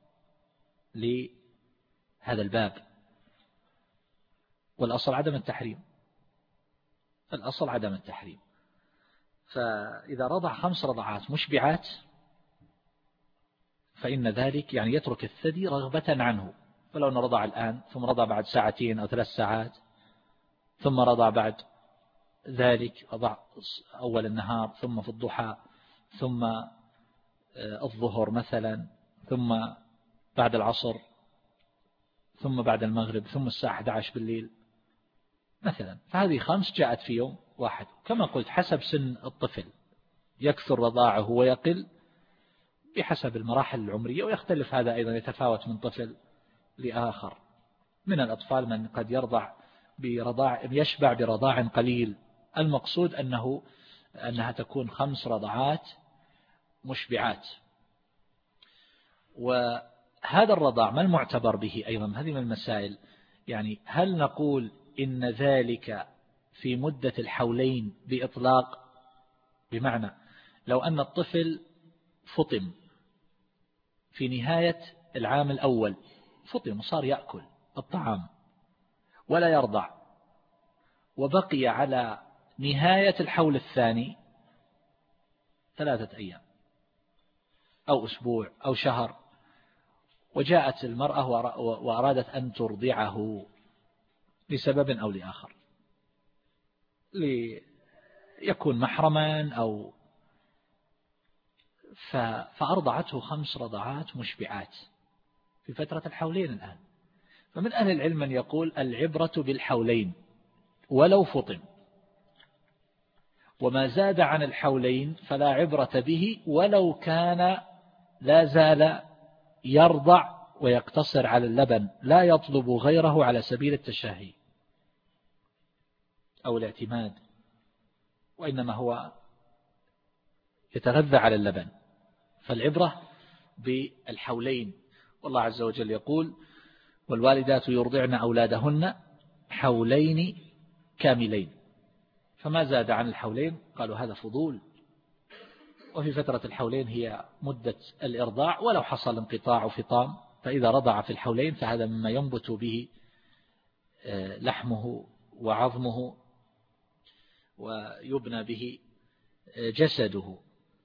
لهذا الباب، والأصل عدم التحريم، الأصل عدم التحريم. فإذا رضع خمس رضعات مشبعات فإن ذلك يعني يترك الثدي رغبة عنه، فلو رضع الآن ثم رضع بعد ساعتين أو ثلاث ساعات ثم رضع بعد ذلك، رضع أول النهار ثم في الضحى ثم الظهر مثلا ثم بعد العصر ثم بعد المغرب ثم الساعة أحد عشر بالليل مثلا، فهذه خمس جاءت في يوم واحد. كما قلت حسب سن الطفل يكثر رضاعه ويقل بحسب المراحل العمرية، ويختلف هذا أيضا يتفاوت من طفل لآخر. من الأطفال من قد يرضع برضاع يشبع برضاع قليل، المقصود أنه أنها تكون خمس رضعات مشبعات. وهذا الرضاع ما المعتبر به أيضا؟ هذه من المسائل. يعني هل نقول إن ذلك في مدة الحولين بإطلاق؟ بمعنى لو أن الطفل فطم في نهاية العام الأول، فطم وصار يأكل الطعام ولا يرضع، وبقي على نهاية الحول الثاني ثلاثة أيام أو أسبوع أو شهر، وجاءت المرأة وأرادت أن ترضعه لسبب أو لآخر، ليكون محرما أو فأرضعته خمس رضعات مشبعات في فترة الحولين الآن. فمن أهل العلم من يقول العبرة بالحولين ولو فطم، وما زاد عن الحولين فلا عبرة به ولو كان لا زال يرضع ويقتصر على اللبن، لا يطلب غيره على سبيل التشهي أو الاعتماد، وإنما هو يتغذى على اللبن. فالعبرة بالحولين. والله عز وجل يقول: والوالدات يرضعن أولادهن حولين كاملين. فما زاد عن الحولين قالوا هذا فضول، وفي فترة الحولين هي مدة الإرضاع، ولو حصل انقطاع فطام فإذا رضع في الحولين فهذا مما ينبت به لحمه وعظمه ويبنى به جسده.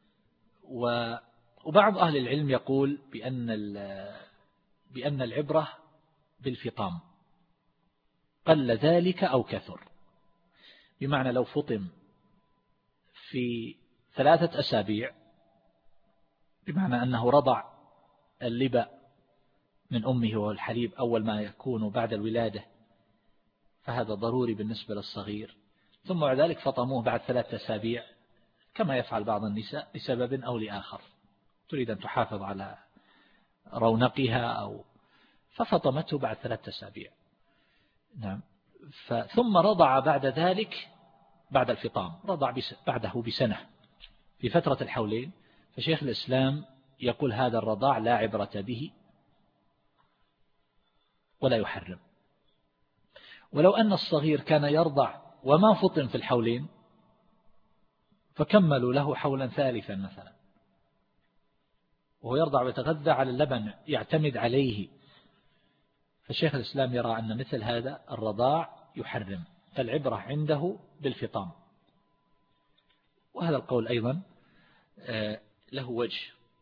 وبعض أهل العلم يقول بأن بأن العبرة بالفطام قل ذلك أو كثر، بمعنى لو فطم في ثلاثة أسابيع، بمعنى أنه رضع اللبن من أمه والحليب أول ما يكون بعد الولادة، فهذا ضروري بالنسبة للصغير، ثم بعد ذلك فطموه بعد ثلاثة أسابيع كما يفعل بعض النساء لسبب أو لآخر، تريد أن تحافظ على رونقها أو ففطمته بعد ثلاثة أسابيع. نعم. ثم رضع بعد ذلك بعد الفطام، رضع بعده بسنة في فترة الحولين، فشيخ الإسلام يقول هذا الرضاع لا عبرة به ولا يحرم. ولو أن الصغير كان يرضع وما فطن في الحولين فكملوا له حولا ثالثا مثلا، وهو يرضع ويتغذى على اللبن يعتمد عليه، فشيخ الإسلام يرى أن مثل هذا الرضاع يحرم، فالعبرة عنده بالفطام. وهذا القول أيضا له وجه.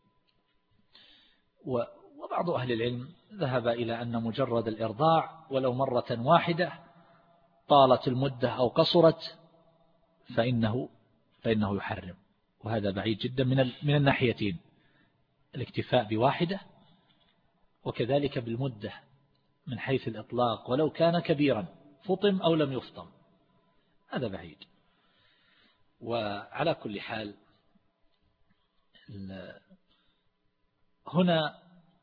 وبعض أهل العلم ذهب إلى أن مجرد الإرضاع ولو مرة واحدة طالت المدة أو قصرت فإنه فإنه يحرم، وهذا بعيد جدا من من الناحيتين، الاكتفاء بواحدة وكذلك بالمدة من حيث الإطلاق ولو كان كبيرا فطم أو لم يفطم، هذا بعيد. وعلى كل حال هنا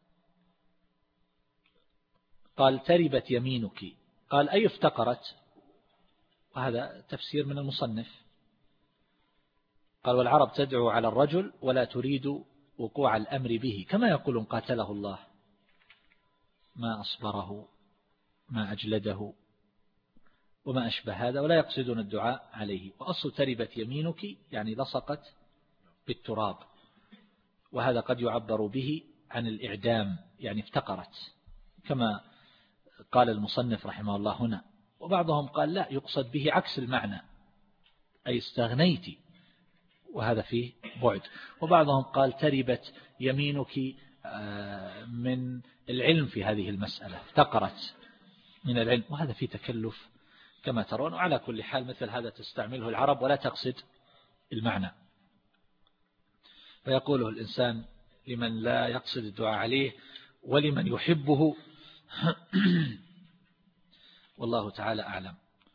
قال تربت يمينك، قال أي افتقرت، وهذا تفسير من المصنف. قال والعرب تدعو على الرجل ولا تريد وقوع الأمر به، كما يقولون قاتله الله ما أصبره ما أجلده وما أشبه هذا، ولا يقصدون الدعاء عليه. وأصل تربت يمينك يعني لصقت بالتراب، وهذا قد يعبر به عن الإعدام، يعني افتقرت كما قال المصنف رحمه الله هنا. وبعضهم قال لا، يقصد به عكس المعنى أي استغنيت، وهذا فيه بعد. وبعضهم قال تربت يمينك من العلم في هذه المسألة، افتقرت من العلم، وهذا فيه تكلف كما ترون. وعلى كل حال مثل هذا تستعمله العرب ولا تقصد المعنى، فيقوله الإنسان لمن لا يقصد الدعاء عليه ولمن يحبه والله تعالى أعلم.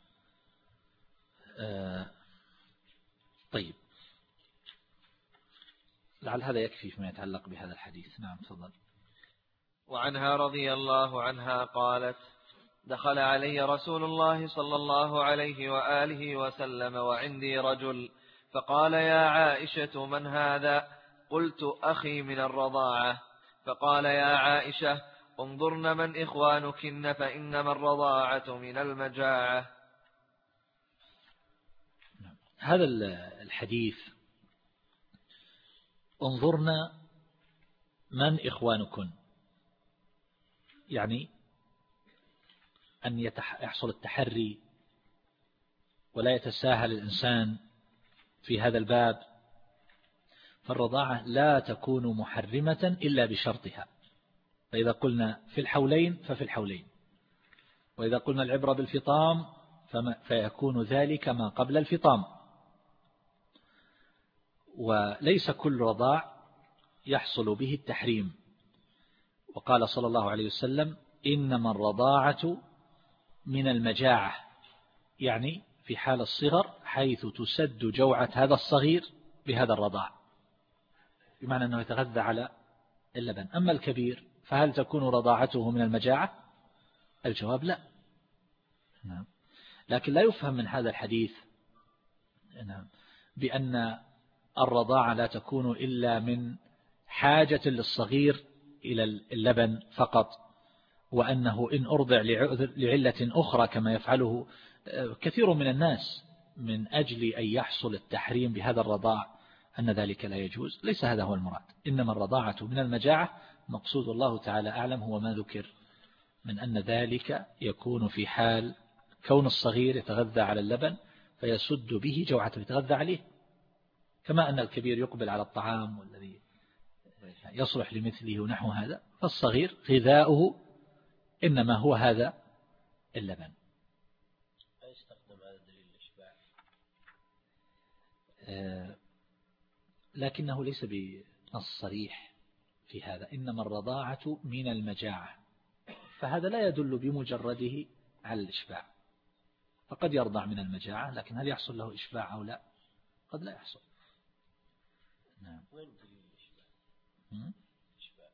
آه طيب، لعل هذا يكفي فيما يتعلق بهذا الحديث. نعم تفضل. وعنها رضي الله عنها قالت: دخل علي رسول الله صلى الله عليه وآله وسلم وعندي رجل، فقال: يا عائشة من هذا؟ قلت: أخي من الرضاعة. فقال: يا عائشة انظرن من إخوانكن فإنما الرضاعة من المجاعة. هذا الحديث انظرن من إخوانكن، يعني أن يحصل التحري ولا يتساهل الإنسان في هذا الباب. فالرضاعة لا تكون محرمة إلا بشرطها، فإذا قلنا في الحولين ففي الحولين، وإذا قلنا العبرة بالفطام فيكون ذلك ما قبل الفطام. وليس كل رضاع يحصل به التحريم. وقال صلى الله عليه وسلم: إنما الرضاعة من المجاعة، يعني في حال الصغر حيث تسد جوعة هذا الصغير بهذا الرضاع، بمعنى أنه يتغذى على اللبن. أما الكبير فهل تكون رضاعته من المجاعة؟ الجواب لا. نعم. لكن لا يفهم من هذا الحديث نعم بأن الرضاعة لا تكون إلا من حاجة للصغير إلى اللبن فقط، وأنه إن أرضع لعلة أخرى كما يفعله كثير من الناس من أجل أن يحصل التحريم بهذا الرضاع أن ذلك لا يجوز. ليس هذا هو المراد. إنما الرضاعة من المجاعة، مقصود الله تعالى أعلم هو ما ذكر من أن ذلك يكون في حال كون الصغير يتغذى على اللبن فيسد به جوعته، يتغذى عليه، كما أن الكبير يقبل على الطعام والذي يصلح لمثله ونحو هذا، فالصغير غذاؤه إنما هو هذا اللبن. يستخدم هذا دليل الإشباع، آه لكنه ليس بنص صريح في هذا. إنما الرضاعة من المجاعة، فهذا لا يدل بمجرده على الإشباع. فقد يرضع من المجاعة، لكن هل يحصل له إشباع أو لا؟ قد لا يحصل. نعم. وين دليل الإشباع؟ إشباع.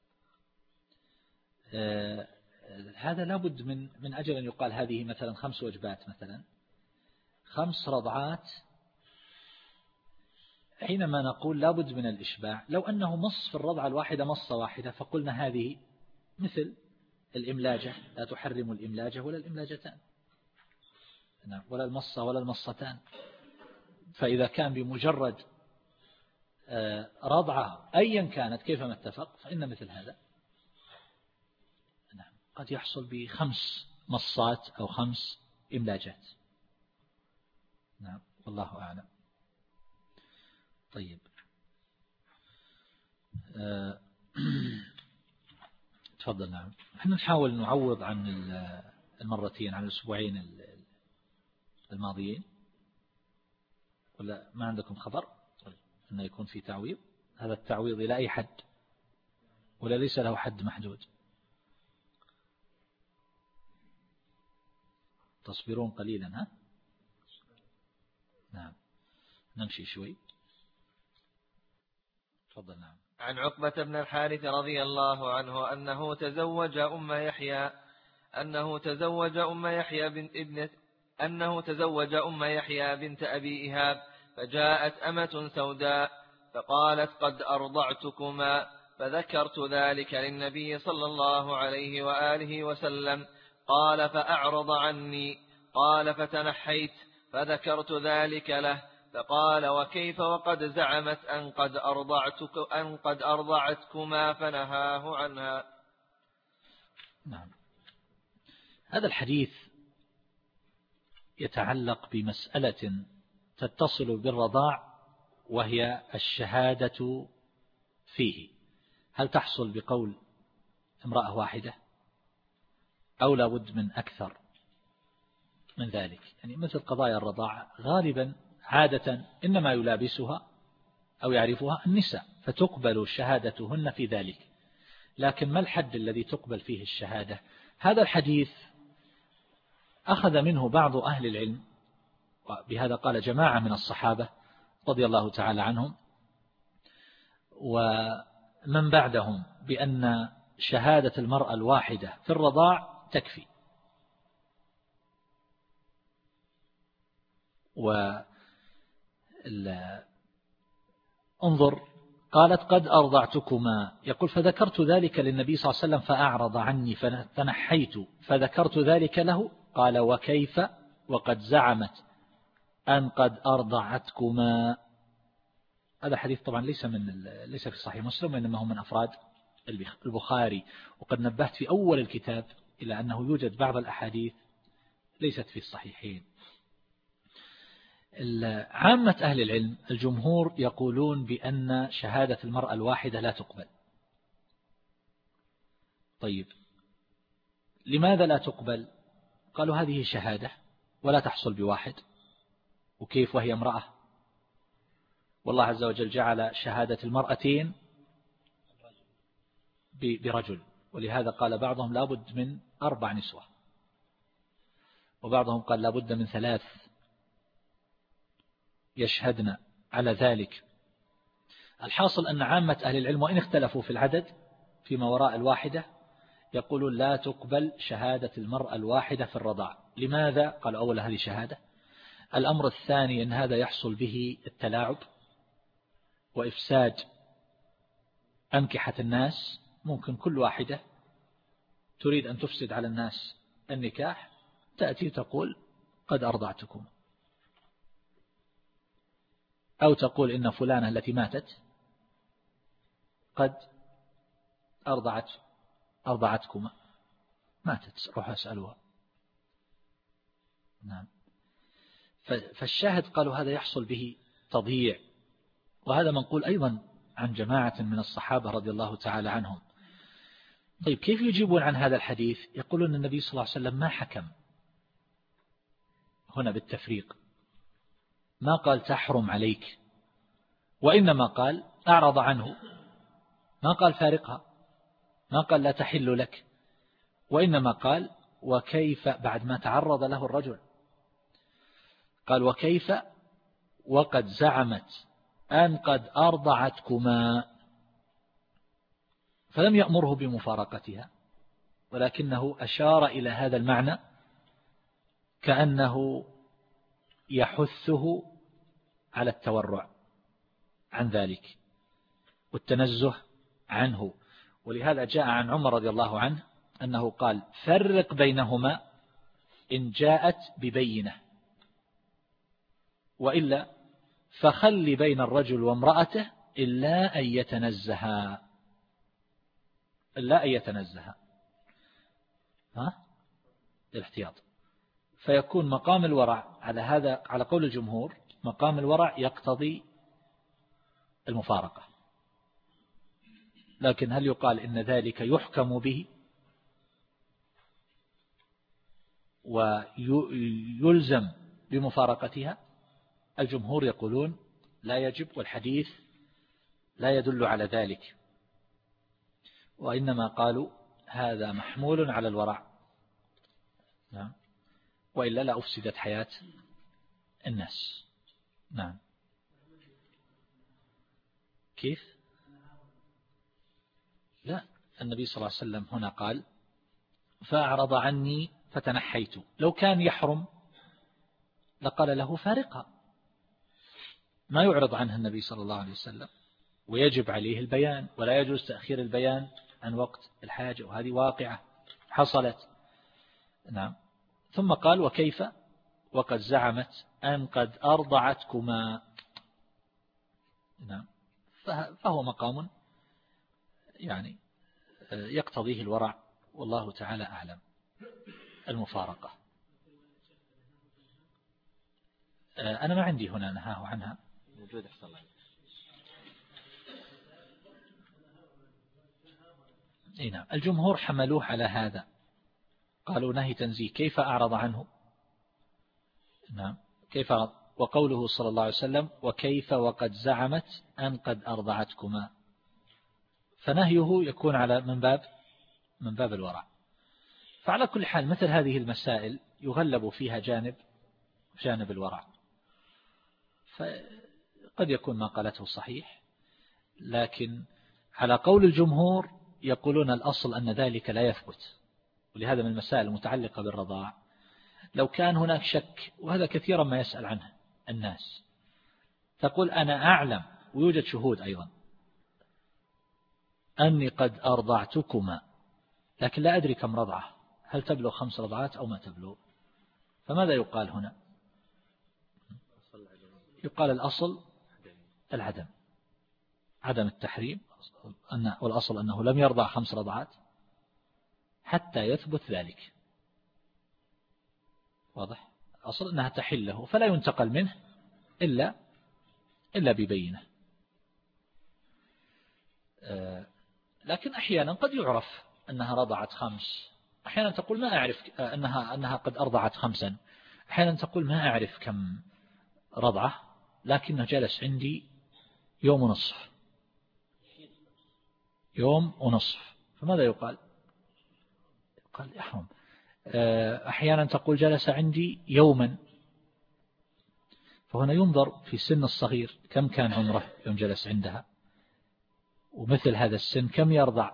آه هذا لابد من من أجل أن يقال هذه مثلا خمس وجبات، مثلا خمس رضعات. حينما نقول لابد من الإشباع، لو أنه مص في الرضعة الواحدة مصة واحدة فقلنا هذه مثل الإملاجة، لا تحرم الإملاجة ولا الإملاجتان، ولا المصة ولا المصتان. فإذا كان بمجرد رضعة أيا كانت كيفما اتفق فإن مثل هذا نعم قد يحصل بخمس مصات أو خمس إملاجات. نعم والله أعلم. طيب أه تفضل. نعم احنا نحاول نعوض عن المرتين، عن الأسبوعين الماضيين، ولا ما عندكم خبر أنه يكون في تعويض؟ هذا التعويض إلى أي حد، ولا ليس له حد محدود؟ تصبرون قليلا ها؟ نعم نمشي شوي. تفضل. نعم. عن عقبة بن الحارث رضي الله عنه أنه تزوج أم يحيى أنه تزوج أم يحيى بنت ابنة أنه تزوج أم يحيى بنت أبي إيهاب، فجاءت أمة سوداء فقالت: قد أرضعتكما، فذكرت ذلك للنبي صلى الله عليه وآله وسلم، قال: فأعرض عني. قال: فتنحيت فذكرت ذلك له، فقال: وكيف وقد زعمت أن قد أرضعتك أن قد أرضعتكما، فنهاه عنها. نعم. هذا الحديث يتعلق بمسألة تتصل بالرضاع، وهي الشهادة فيه. هل تحصل بقول امرأة واحدة أو لا بد من أكثر من ذلك؟ يعني مثل قضايا الرضاعة غالبا عادة إنما يلابسها أو يعرفها النساء، فتقبل شهادتهن في ذلك. لكن ما الحد الذي تقبل فيه الشهادة؟ هذا الحديث أخذ منه بعض أهل العلم، وبهذا قال جماعة من الصحابة رضي الله تعالى عنهم ومن بعدهم، بأن شهادة المرأة الواحدة في الرضاع تكفي. وانظر قالت قد أرضعتكما، يقول فذكرت ذلك للنبي صلى الله عليه وسلم فأعرض عني فنحيت فذكرت ذلك له. قال وكيف وقد زعمت أن قد أرضعتكما. هذا حديث طبعا ليس من ليس في صحيح مسلم وإنما هو من أفراد البخاري. وقد نبهت في أول الكتاب إلى أنه يوجد بعض الأحاديث ليست في الصحيحين. عامة أهل العلم الجمهور يقولون بأن شهادة المرأة الواحدة لا تقبل. طيب لماذا لا تقبل؟ قالوا هذه شهادة ولا تحصل بواحد، وكيف وهي امرأة؟ والله عز وجل جعل شهادة المرأتين برجل، ولهذا قال بعضهم لابد من أربع نسوة، وبعضهم قال لابد من ثلاث يشهدن على ذلك. الحاصل أن عامة أهل العلم وإن اختلفوا في العدد فيما وراء الواحدة يقولون لا تقبل شهادة المرأة الواحدة في الرضاع. لماذا؟ قال أولا هذه شهادة. الأمر الثاني أن هذا يحصل به التلاعب وإفساد أنكحة الناس. ممكن كل واحدة تريد أن تفسد على الناس النكاح تأتي تقول قد أرضعتكم، أو تقول إن فلانة التي ماتت قد أرضعت أرضعتكما، ماتت روح أسألها. نعم. فالشاهد قالوا هذا يحصل به تضييع، وهذا منقول أيضا عن جماعة من الصحابة رضي الله تعالى عنهم. طيب كيف يجيبون عن هذا الحديث؟ يقولون النبي صلى الله عليه وسلم ما حكم هنا بالتفريق، ما قال تحرم عليك، وإنما قال أعرض عنه، ما قال فارقها، ما قال لا تحل لك، وإنما قال وكيف بعد ما تعرض له الرجل قال وكيف وقد زعمت أن قد أرضعتكما، فلم يأمره بمفارقتها، ولكنه أشار إلى هذا المعنى كأنه يحثه على التورع عن ذلك والتنزه عنه. ولهذا جاء عن عمر رضي الله عنه أنه قال فرق بينهما إن جاءت ببينة، وإلا فخل بين الرجل وامرأته إلا أن يتنزها إلا أن يتنزها ها الاحتياط. فيكون مقام الورع على هذا على قول الجمهور مقام الورع يقتضي المفارقة، لكن هل يقال إن ذلك يحكم به ويلزم بمفارقتها؟ الجمهور يقولون لا يجب، والحديث لا يدل على ذلك، وإنما قالوا هذا محمول على الورع. نعم. وإلا لا أفسدت حياة الناس. نعم. كيف؟ لا، النبي صلى الله عليه وسلم هنا قال فأعرض عني فتنحيت. لو كان يحرم لقال له فارقها، ما يعرض عنها النبي صلى الله عليه وسلم، ويجب عليه البيان، ولا يجوز تأخير البيان عن وقت الحاجة، وهذه واقعة حصلت. نعم. ثم قال وكيف وقد زعمت أن قد أرضعتكما. نعم. فهو مقام يعني يقتضيه الورع، والله تعالى أعلم. المفارقة أنا ما عندي هنا نهاه عنها موجود. أحسن الله. إيه نعم. الجمهور حملوه على هذا، قالوا نهي تنزيه، كيف أعرض عنه؟ نعم. كيف أعرض؟ وقوله صلى الله عليه وسلم وكيف وقد زعمت أن قد أرضعتكما، فنهيه يكون على من باب من باب الورع. فعلى كل حال مثل هذه المسائل يغلب فيها جانب جانب الورع، فقد يكون ما قالته صحيح، لكن على قول الجمهور يقولون الأصل أن ذلك لا يثبت، ولهذا من المسائل المتعلقة بالرضاع لو كان هناك شك، وهذا كثيرا ما يسأل عنه الناس، تقول أنا أعلم ويوجد شهود أيضا أني قد أرضعتكما لكن لا أدري كم رضعة، هل تبلغ خمس رضعات أو ما تبلغ، فماذا يقال هنا؟ يقال الأصل العدم، عدم التحريم، والأصل أنه لم يرضع خمس رضعات حتى يثبت ذلك. واضح؟ الأصل أنها تحل له فلا ينتقل منه إلا إلا ببينة. لكن أحيانا قد يعرف أنها رضعت خمس، أحيانا تقول ما أعرف أنها أنها قد أرضعت خمسا، أحيانا تقول ما أعرف كم رضعة لكنه جلس عندي يوم ونصف، يوم ونصف، فماذا يقال؟ قال يحرم. أحيانا تقول جلس عندي يوما، فهنا ينظر في سن الصغير كم كان عمره يوم جلس عندها، ومثل هذا السن كم يرضع،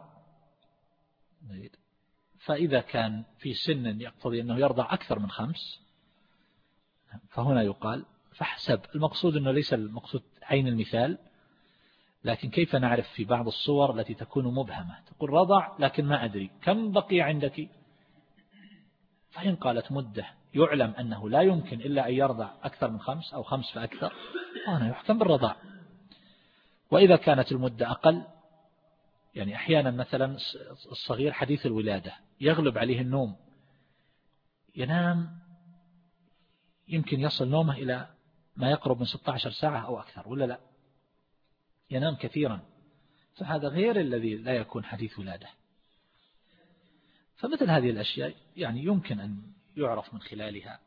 فإذا كان في سن يقتضي أنه يرضع أكثر من خمس فهنا يقال فحسب. المقصود أنه ليس المقصود عين المثال، لكن كيف نعرف في بعض الصور التي تكون مبهمة، تقول رضع لكن ما أدري كم بقي عندك، فإن قالت مدة يعلم أنه لا يمكن إلا أن يرضع أكثر من خمس أو خمس فأكثر فهنا يحكم بالرضاع. وإذا كانت المدة أقل، يعني أحيانا مثلا الصغير حديث الولادة يغلب عليه النوم، ينام يمكن يصل نومه إلى ما يقرب من ستة عشر ساعة أو أكثر ولا لا، ينام كثيرا، فهذا غير الذي لا يكون حديث ولادة. فمثل هذه الأشياء يعني يمكن أن يعرف من خلالها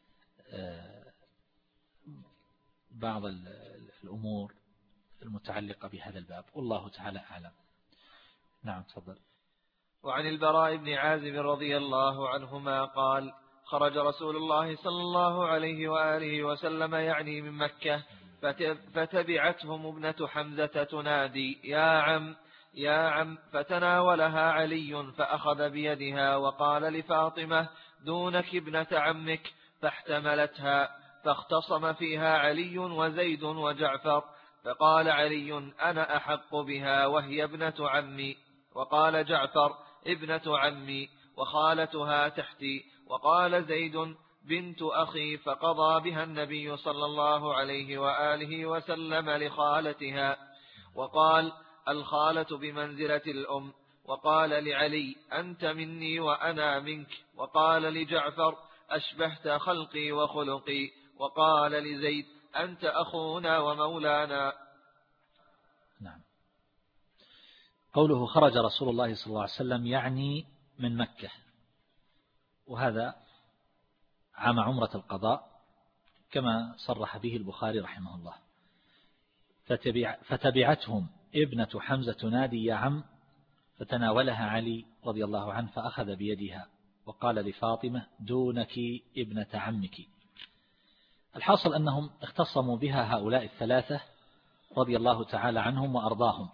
بعض الأمور المتعلقة بهذا الباب، والله تعالى أعلم. نعم تفضل. وعن البراء بن عازب رضي الله عنهما قال خرج رسول الله صلى الله عليه وآله وسلم يعني من مكة، فتبعتهم ابنة حمزة تنادي يا عم يا عم، فتناولها علي فأخذ بيدها وقال لفاطمة دونك ابنة عمك، فاحتملتها، فاختصم فيها علي وزيد وجعفر، فقال علي أنا أحق بها وهي ابنة عمي، وقال جعفر ابنة عمي وخالتها تحتي، وقال زيد بنت أخي، فقضى بها النبي صلى الله عليه وآله وسلم لخالتها، وقال الخالة بمنزلة الأم، وقال لعلي أنت مني وأنا منك، وقال لجعفر أشبهت خلقي وخلقي، وقال لزيد أنت أخونا ومولانا. نعم. قوله خرج رسول الله صلى الله عليه وسلم يعني من مكة، وهذا عام عمرة القضاء كما صرح به البخاري رحمه الله. فتبع فتبعتهم ابنة حمزة تنادي يا عم، فتناولها علي رضي الله عنه فأخذ بيدها وقال لفاطمة دونك ابنة عمك. الحاصل أنهم اختصموا بها هؤلاء الثلاثة رضي الله تعالى عنهم وأرضاهم.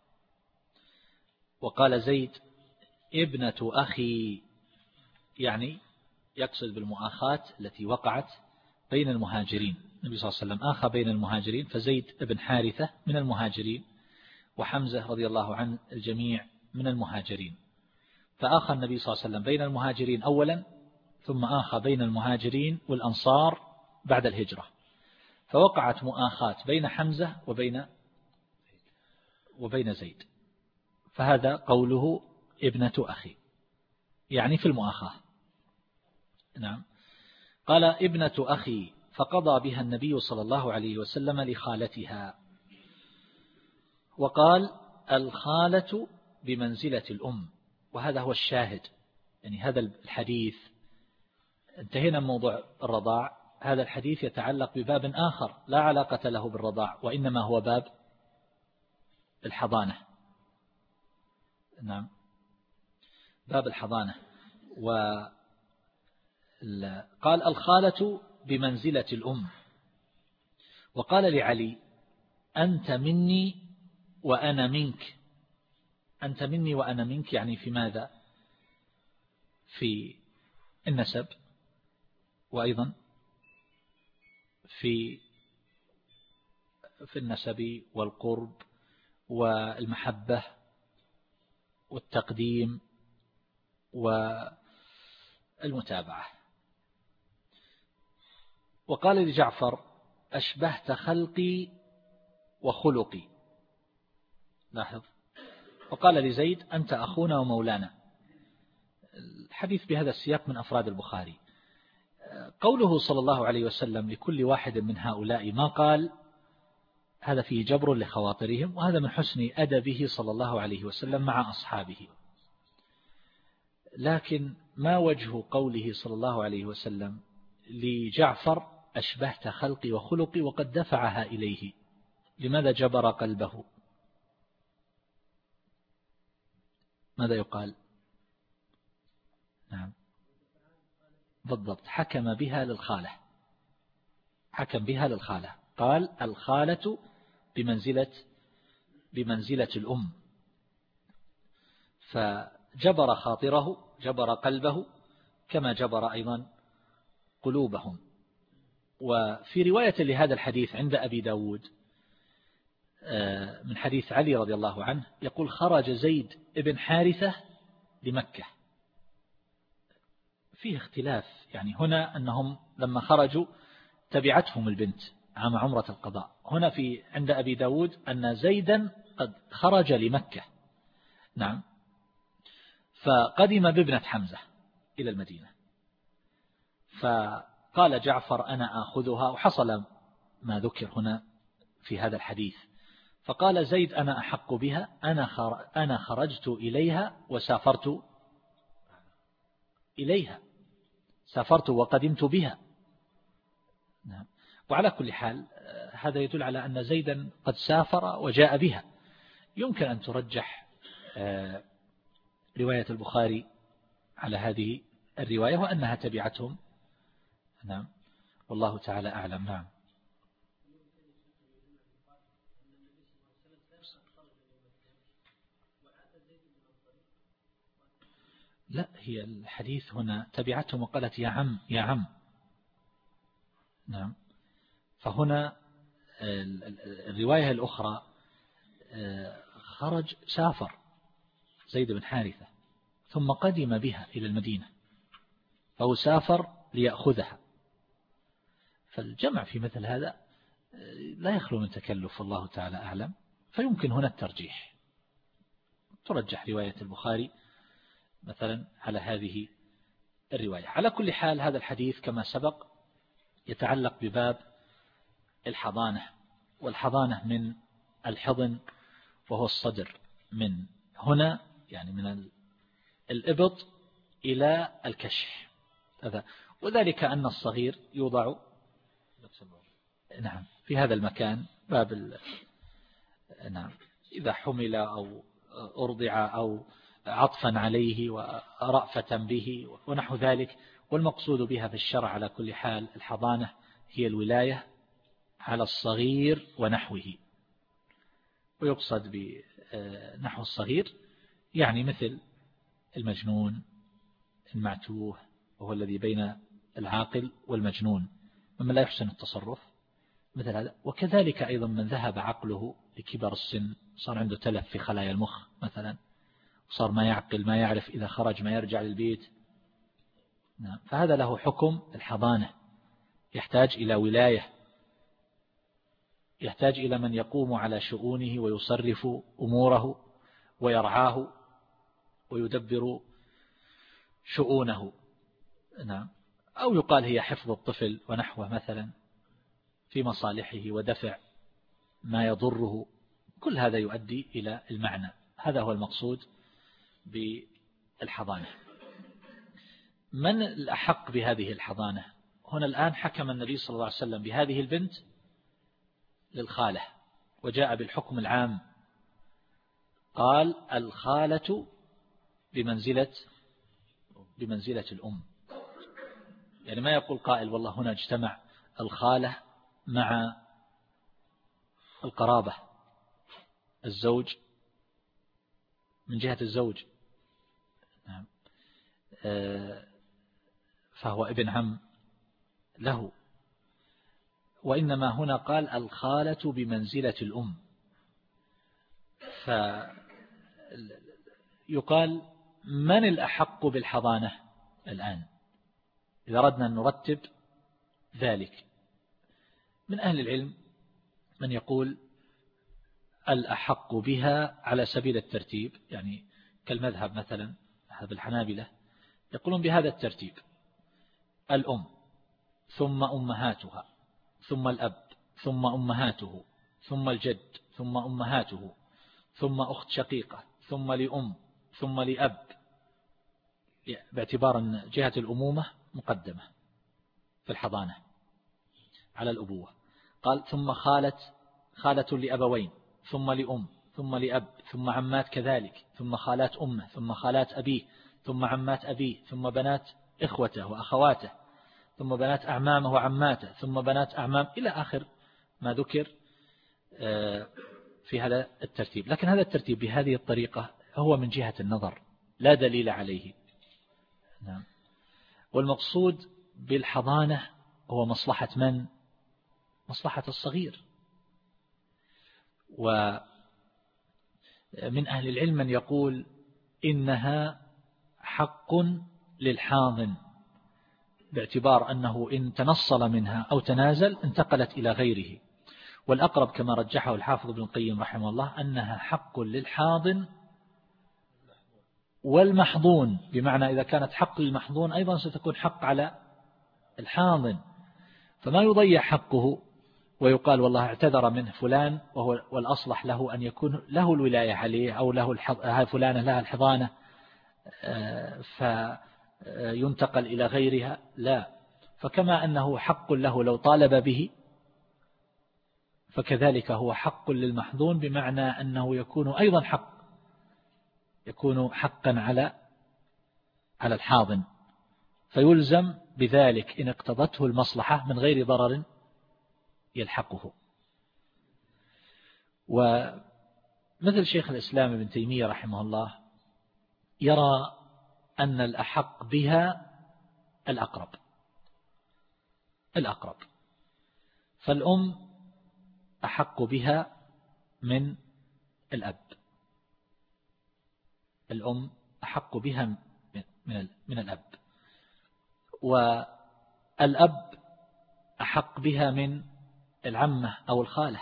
وقال زيد ابنة أخي، يعني يقصد بالمؤاخاة التي وقعت بين المهاجرين، النبي صلى الله عليه وسلم آخى بين المهاجرين، فزيد ابن حارثة من المهاجرين وحمزة رضي الله عن الجميع من المهاجرين، فآخى النبي صلى الله عليه وسلم بين المهاجرين أولا، ثم آخى بين المهاجرين والأنصار بعد الهجرة، فوقعت مؤاخاة بين حمزة وبين وبين زيد، فهذا قوله ابنة أخي يعني في المؤاخاة. نعم. قال ابنة أخي، فقضى بها النبي صلى الله عليه وسلم لخالتها، وقال الخالة بمنزلة الأم، وهذا هو الشاهد، يعني هذا الحديث انتهينا من موضوع الرضاع، هذا الحديث يتعلق بباب آخر لا علاقة له بالرضاع، وإنما هو باب الحضانة. نعم، باب الحضانة. وقال الخالة بمنزلة الأم، وقال لعلي أنت مني وأنا منك، أنت مني وأنا منك، يعني في ماذا؟ في النسب، وأيضا في في النسب والقرب والمحبة والتقديم والمتابعة. وقال لجعفر: أشبهت خلقي وخلقي. لاحظ. وقال لزيد: أنت أخونا ومولانا. الحديث بهذا السياق من أفراد البخاري. قوله صلى الله عليه وسلم لكل واحد من هؤلاء ما قال، هذا فيه جبر لخواطرهم، وهذا من حسن أدبه صلى الله عليه وسلم مع أصحابه. لكن ما وجه قوله صلى الله عليه وسلم لجعفر: أشبهت خلقي وخلقي، وقد دفعها إليه؟ لماذا جبر قلبه؟ ماذا يقال؟ نعم بالضبط، حكم بها للخالة، حكم بها للخالة، قال: الخالة بمنزلة بمنزلة الأم، فجبر خاطره، جبر قلبه، كما جبر أيضا قلوبهم. وفي رواية لهذا الحديث عند أبي داود من حديث علي رضي الله عنه يقول: خرج زيد ابن حارثة لمكة. فيه اختلاف، يعني هنا أنهم لما خرجوا تبعتهم البنت عام عمرة القضاء، هنا في عند أبي داود أن زيدا قد خرج لمكة. نعم. فقدم بابنة حمزة إلى المدينة، فقال جعفر: أنا آخذها، وحصل ما ذكر هنا في هذا الحديث. فقال زيد: أنا أحق بها، أنا أنا خرجت إليها وسافرت إليها، سافرت وقدمت بها. نعم. وعلى كل حال هذا يدل على أن زيدا قد سافر وجاء بها. يمكن أن ترجح رواية البخاري على هذه الرواية وأنها تبعتهم. نعم، والله تعالى أعلم. نعم. لا، هي الحديث هنا تبعتهم وقالت: يا عم يا عم. نعم. فهنا الرواية الأخرى خرج سافر زيد بن حارثة ثم قدم بها إلى المدينة، فهو سافر ليأخذها. فالجمع في مثل هذا لا يخلو من تكلف، والله تعالى أعلم. فيمكن هنا الترجيح، ترجح رواية البخاري مثلا على هذه الرواية. على كل حال هذا الحديث كما سبق يتعلق بباب الحضانة، والحضانة من الحضن وهو الصدر، من هنا يعني من الإبط إلى الكشح، وذلك أن الصغير يوضع نعم في هذا المكان، باب نعم إذا حمل أو أرضع أو عطفا عليه ورأفة به ونحو ذلك. والمقصود بها في الشرع على كل حال الحضانة هي الولاية على الصغير ونحوه. ويقصد بنحو الصغير يعني مثل المجنون، المعتوه، وهو الذي بين العاقل والمجنون مما لا يحسن التصرف مثل هذا. وكذلك أيضا من ذهب عقله لكبر السن، صار عنده تلف في خلايا المخ مثلا، صار ما يعقل، ما يعرف إذا خرج ما يرجع للبيت. نعم. فهذا له حكم الحضانة، يحتاج إلى ولاية، يحتاج إلى من يقوم على شؤونه ويصرف أموره ويرعاه ويدبر شؤونه. نعم. أو يقال هي حفظ الطفل ونحوه مثلا في مصالحه ودفع ما يضره. كل هذا يؤدي إلى المعنى، هذا هو المقصود بالحضانة. من الأحق بهذه الحضانة؟ هنا الآن حكم النبي صلى الله عليه وسلم بهذه البنت للخالة، وجاء بالحكم العام، قال: الخالة بمنزلة بمنزلة الأم. يعني ما يقول قائل والله هنا اجتمع الخالة مع القرابة، الزوج من جهة الزوج فهو ابن عم له، وإنما هنا قال الخالة بمنزلة الأم. فيقال من الأحق بالحضانة الآن إذا أردنا أن نرتب ذلك؟ من أهل العلم من يقول الأحق بها على سبيل الترتيب، يعني كالمذهب مثلا مذهب الحنابلة يقولون بهذا الترتيب: الأم ثم أمهاتها ثم الأب ثم أمهاته ثم الجد ثم أمهاته ثم أخت شقيقة ثم لأم ثم لأب، باعتبار أن جهة الأمومة مقدمة في الحضانة على الأبوة. قال ثم خالة خالة لأبوين ثم لأم ثم لأب ثم عمات كذلك ثم خالات أمه ثم خالات أبيه ثم عمات أبيه ثم بنات إخوته وأخواته ثم بنات أعمامه وعماته ثم بنات أعمام إلى آخر ما ذكر في هذا الترتيب. لكن هذا الترتيب بهذه الطريقة هو من جهة النظر لا دليل عليه. نعم. والمقصود بالحضانة هو مصلحة من؟ مصلحة الصغير. ومن أهل العلم من يقول إنها حق للحاضن، باعتبار أنه إن تنصل منها أو تنازل انتقلت إلى غيره. والأقرب كما رجحه الحافظ ابن القيم رحمه الله أنها حق للحاضن والمحضون، بمعنى إذا كانت حق للمحضون أيضا ستكون حق على الحاضن، فما يضيع حقه ويقال والله اعتذر منه فلان وهو والأصلح له أن يكون له الولاية عليه أو له فلانة لها الحضانة فينتقل إلى غيرها، لا. فكما أنه حق له لو طالب به فكذلك هو حق للمحظون، بمعنى أنه يكون أيضا حق يكون حقا على على الحاضن، فيلزم بذلك إن اقتضته المصلحة من غير ضرر يلحقه. ومثل شيخ الإسلام ابن تيمية رحمه الله يرى أن الأحق بها الأقرب الأقرب فالأم أحق بها من الأب، الأم أحق بها من من الأب، والأب أحق بها من العمة أو الخالة،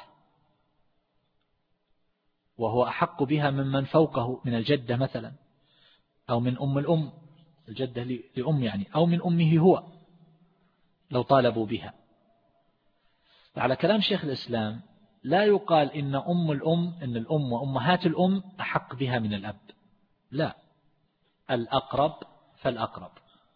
وهو أحق بها ممن فوقه من الجدة مثلا، أو من أم الأم الجدة لأم يعني، أو من أمه هو لو طالبوا بها. على كلام شيخ الإسلام لا يقال إن أم الأم إن الأم وأمهات الأم أحق بها من الأب، لا، الأقرب فالأقرب،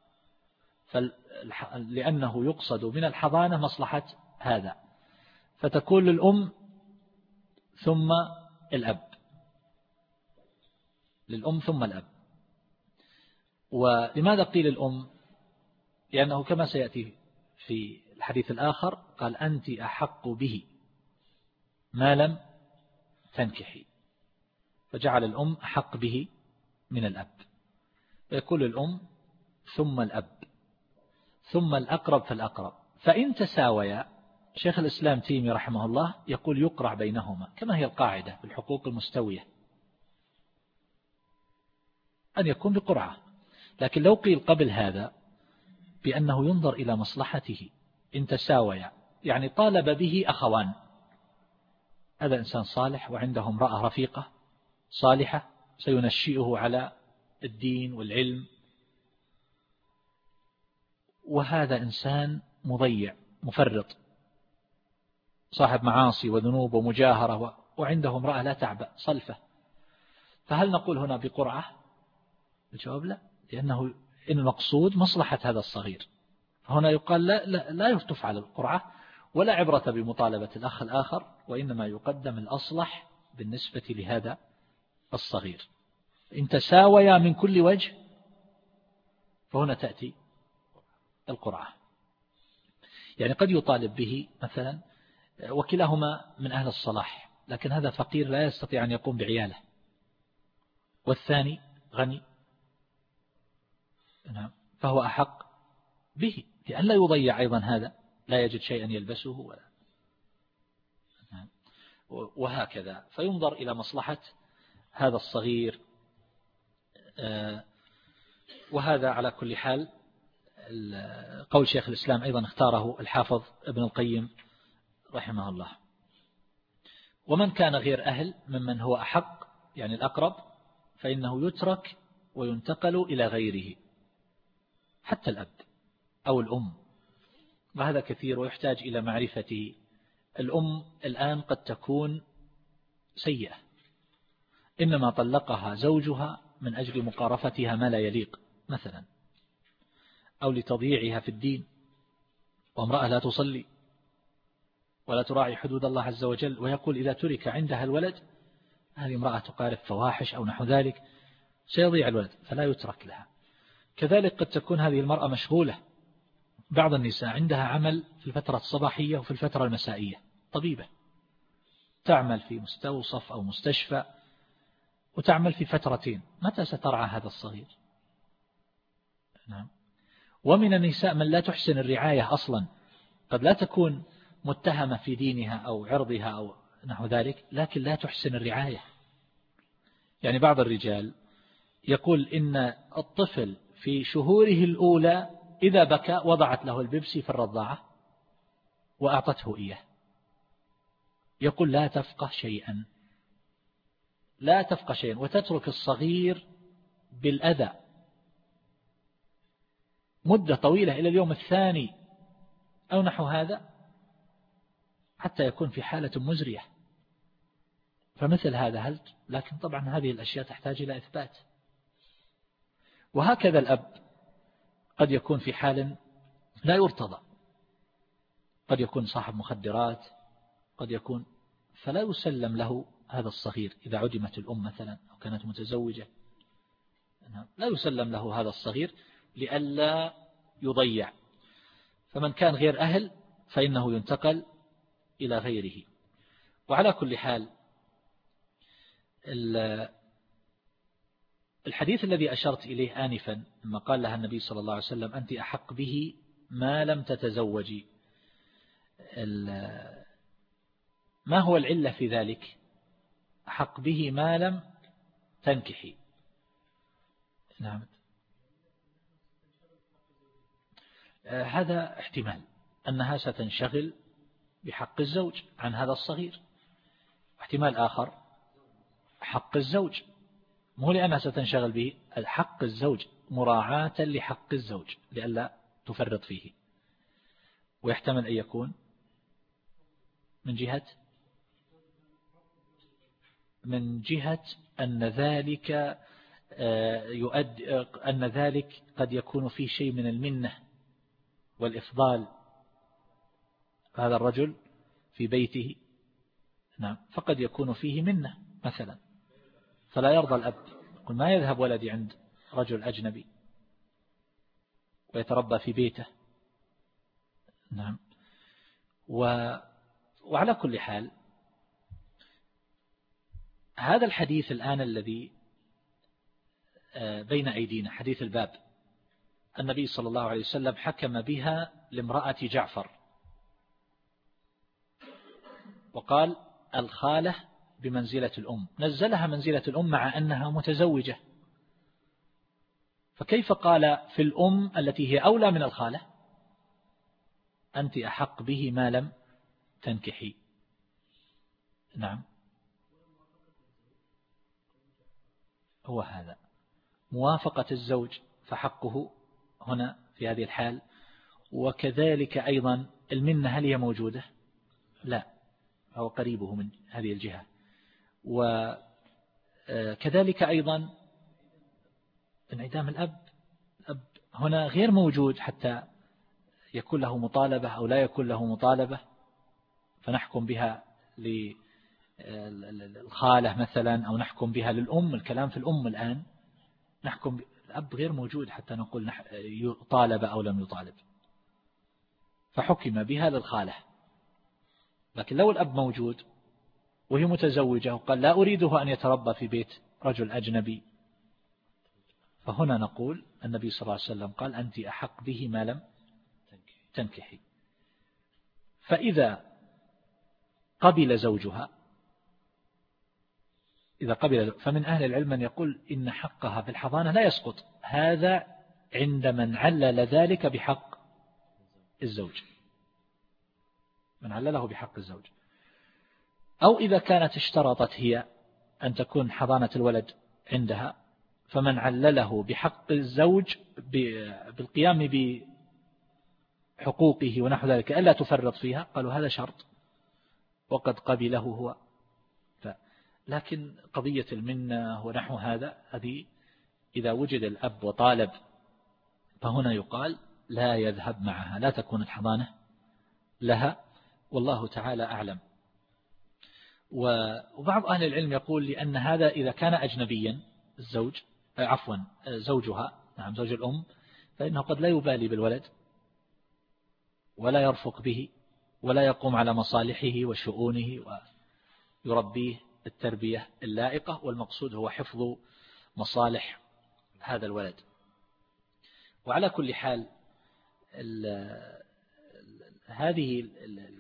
لأنه يقصد من الحضانة مصلحة هذا، فتكون للأم ثم الأب، للأم ثم الأب. ولماذا قيل الأم؟ لأنه كما سيأتي في الحديث الآخر قال أنت أحق به ما لم تنكحي، فجعل الأم أحق به من الأب، فيقول الأم ثم الأب ثم الأقرب فالأقرب. فإن تساويا شيخ الإسلام تيمي رحمه الله يقول يقرع بينهما، كما هي القاعدة في الحقوق المستوية أن يكون بقرعة. لكن لو قيل قبل هذا بأنه ينظر إلى مصلحته إن تساويا، يعني طالب به أخوان، هذا إنسان صالح وعنده امرأة رفيقة صالحة سينشئه على الدين والعلم، وهذا إنسان مضيع مفرط صاحب معاصي وذنوب ومجاهرة وعنده امرأة لا تعبأ صلفة، فهل نقول هنا بقرعة؟ الجواب لا، لأنه إن المقصود مصلحة هذا الصغير، فهنا يقال لا, لا, لا تفعل القرعة ولا عبرة بمطالبة الأخ الآخر، وإنما يقدم الأصلح بالنسبة لهذا الصغير. إن تساويا من كل وجه فهنا تأتي القرعة. يعني قد يطالب به مثلا وكلاهما من أهل الصلاح، لكن هذا فقير لا يستطيع أن يقوم بعياله، والثاني غني، نعم، فهو أحق به، لأن لا يضيع أيضا هذا، لا يجد شيئا يلبسه ولا، نعم، وهكذا. فينظر إلى مصلحة هذا الصغير. وهذا على كل حال قول شيخ الإسلام أيضا اختاره الحافظ ابن القيم رحمه الله. ومن كان غير أهل ممن هو أحق يعني الأقرب فإنه يترك وينتقل إلى غيره، حتى الأب أو الأم، وهذا كثير ويحتاج إلى معرفته. الأم الآن قد تكون سيئة، إنما طلقها زوجها من أجل مقارفتها ما لا يليق مثلا، أو لتضييعها في الدين، وامرأة لا تصلي ولا تراعي حدود الله عز وجل، ويقول إذا ترك عندها الولد هذه امرأة تقارف فواحش أو نحو ذلك سيضيع الولد، فلا يترك لها. كذلك قد تكون هذه المرأة مشغولة، بعض النساء عندها عمل في الفترة الصباحية وفي الفترة المسائية، طبيبة تعمل في مستوصف أو مستشفى وتعمل في فترتين، متى سترعى هذا الصغير؟ نعم. ومن النساء من لا تحسن الرعاية أصلا، قد لا تكون متهمة في دينها أو عرضها أو نحو ذلك، لكن لا تحسن الرعاية. يعني بعض الرجال يقول إن الطفل في شهوره الأولى إذا بكى وضعت له البيبسي في الرضاعة وأعطته إياه، يقول لا تفقه شيئا، لا تفقه شيئا، وتترك الصغير بالأذى مدة طويلة إلى اليوم الثاني أو نحو هذا حتى يكون في حالة مزرية. فمثل هذا هل، لكن طبعا هذه الأشياء تحتاج إلى إثبات. وهكذا الأب قد يكون في حال لا يرتضى، قد يكون صاحب مخدرات، قد يكون، فلا يسلم له هذا الصغير إذا عدمت الأم مثلا أو كانت متزوجة، لا يسلم له هذا الصغير لئلا يضيع. فمن كان غير أهل فإنه ينتقل إلى غيره. وعلى كل حال الحديث الذي أشرت إليه آنفا لما قال لها النبي صلى الله عليه وسلم أنت أحق به ما لم تتزوجي، ما هو العلة في ذلك؟ أحق به ما لم تنكحي. نعم، هذا احتمال أنها ستنشغل بحق الزوج عن هذا الصغير، واحتمال آخر حق الزوج، مو لأنها ستنشغل به، الحق الزوج مراعاة لحق الزوج لئلا تفرط فيه. ويحتمل أن يكون من جهة من جهة أن ذلك يؤدي أن ذلك قد يكون فيه شيء من المنة والإفضال، هذا الرجل في بيته، نعم، فقد يكون فيه منة مثلا، فلا يرضى الأب، يقول ما يذهب ولدي عند رجل أجنبي ويتربى في بيته. نعم. و... وعلى كل حال هذا الحديث الآن الذي بين أيدينا، حديث الباب، النبي صلى الله عليه وسلم حكم بها لامرأة جعفر وقال الخالة بمنزلة الأم، نزلها منزلة الأم مع أنها متزوجة، فكيف قال في الأم التي هي أولى من الخالة أنت أحق به ما لم تنكحي؟ نعم، هو هذا موافقة الزوج فحقه هنا في هذه الحال. وكذلك أيضا المنة هل هي موجودة؟ لا، هو قريبه من هذه الجهة. وكذلك أيضا انعدام الأب، الأب هنا غير موجود حتى يكون له مطالبة أو لا يكون له مطالبة فنحكم بها للخالة مثلا أو نحكم بها للأم. الكلام في الأم الآن، نحكم الأب غير موجود حتى نقول يطالب أو لم يطالب، فحكم بها للخالة. لكن لو الأب موجود وهي متزوجة وقال لا أريده أن يتربى في بيت رجل أجنبي فهنا نقول النبي صلى الله عليه وسلم قال أنت أحق به ما لم تنكحي. فإذا قبل زوجها إذا قبل فمن أهل العلم من يقول إن حقها في الحضانة لا يسقط، هذا عند من علل ذلك بحق الزوج، من علله بحق الزوج. أو إذا كانت اشترطت هي أن تكون حضانة الولد عندها، فمن علله بحق الزوج بالقيام بحقوقه ونحو ذلك ألا تفرط فيها، قالوا هذا شرط وقد قبله هو. لكن قضية المنة ونحو هذا هذه إذا وجد الأب وطالب فهنا يقال لا يذهب معها، لا تكون الحضانة لها، والله تعالى أعلم. وبعض أهل العلم يقول لأن هذا إذا كان أجنبيا الزوج عفوا زوجها نعم زوج الأم، فإنه قد لا يبالي بالولد ولا يرفق به ولا يقوم على مصالحه وشؤونه ويربيه التربية اللائقة، والمقصود هو حفظ مصالح هذا الولد. وعلى كل حال ال هذه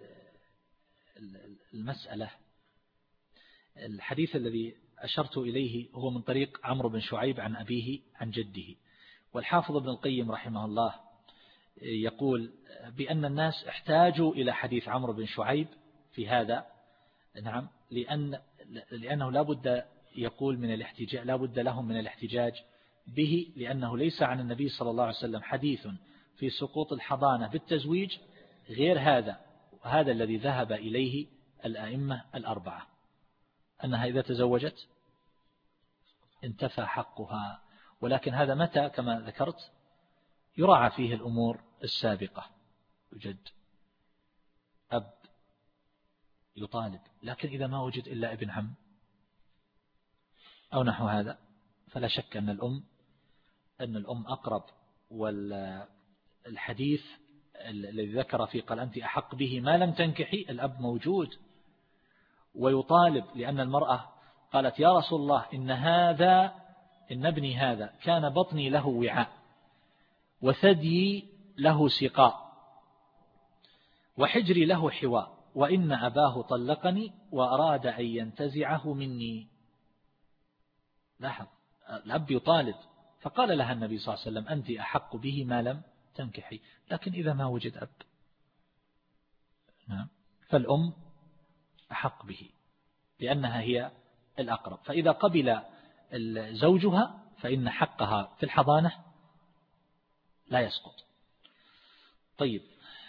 المسألة الحديث الذي أشرت إليه هو من طريق عمرو بن شعيب عن أبيه عن جده، والحافظ ابن القيم رحمه الله يقول بأن الناس احتاجوا إلى حديث عمرو بن شعيب في هذا، نعم، لأن لأنه لا بد يقول من الاحتجاج، لا بد لهم من الاحتجاج به، لأنه ليس عن النبي صلى الله عليه وسلم حديث في سقوط الحضانة بالتزويج غير هذا، وهذا الذي ذهب إليه الأئمة الأربعة، أنها إذا تزوجت انتفى حقها. ولكن هذا متى كما ذكرت يراعى فيه الأمور السابقة، يوجد أب يطالب، لكن إذا ما وجد إلا ابن عم أو نحو هذا فلا شك أن الأم أن الأم أقرب. والحديث الذي ذكر فيه قال أنت أحق به ما لم تنكحي، الأب موجود ويطالب، لأن المرأة قالت يا رسول الله إن هذا إن ابني هذا كان بطني له وعاء وثدي له سقاء وحجري له حواء، وإن أباه طلقني وأراد أن ينتزعه مني. لاحظ الأب يطالب، فقال لها النبي صلى الله عليه وسلم أنت أحق به ما لم تنكحي. لكن إذا ما وجد أب فالأم أحق به لأنها هي الأقرب. فإذا قبل زوجها فإن حقها في الحضانة لا يسقط. طيب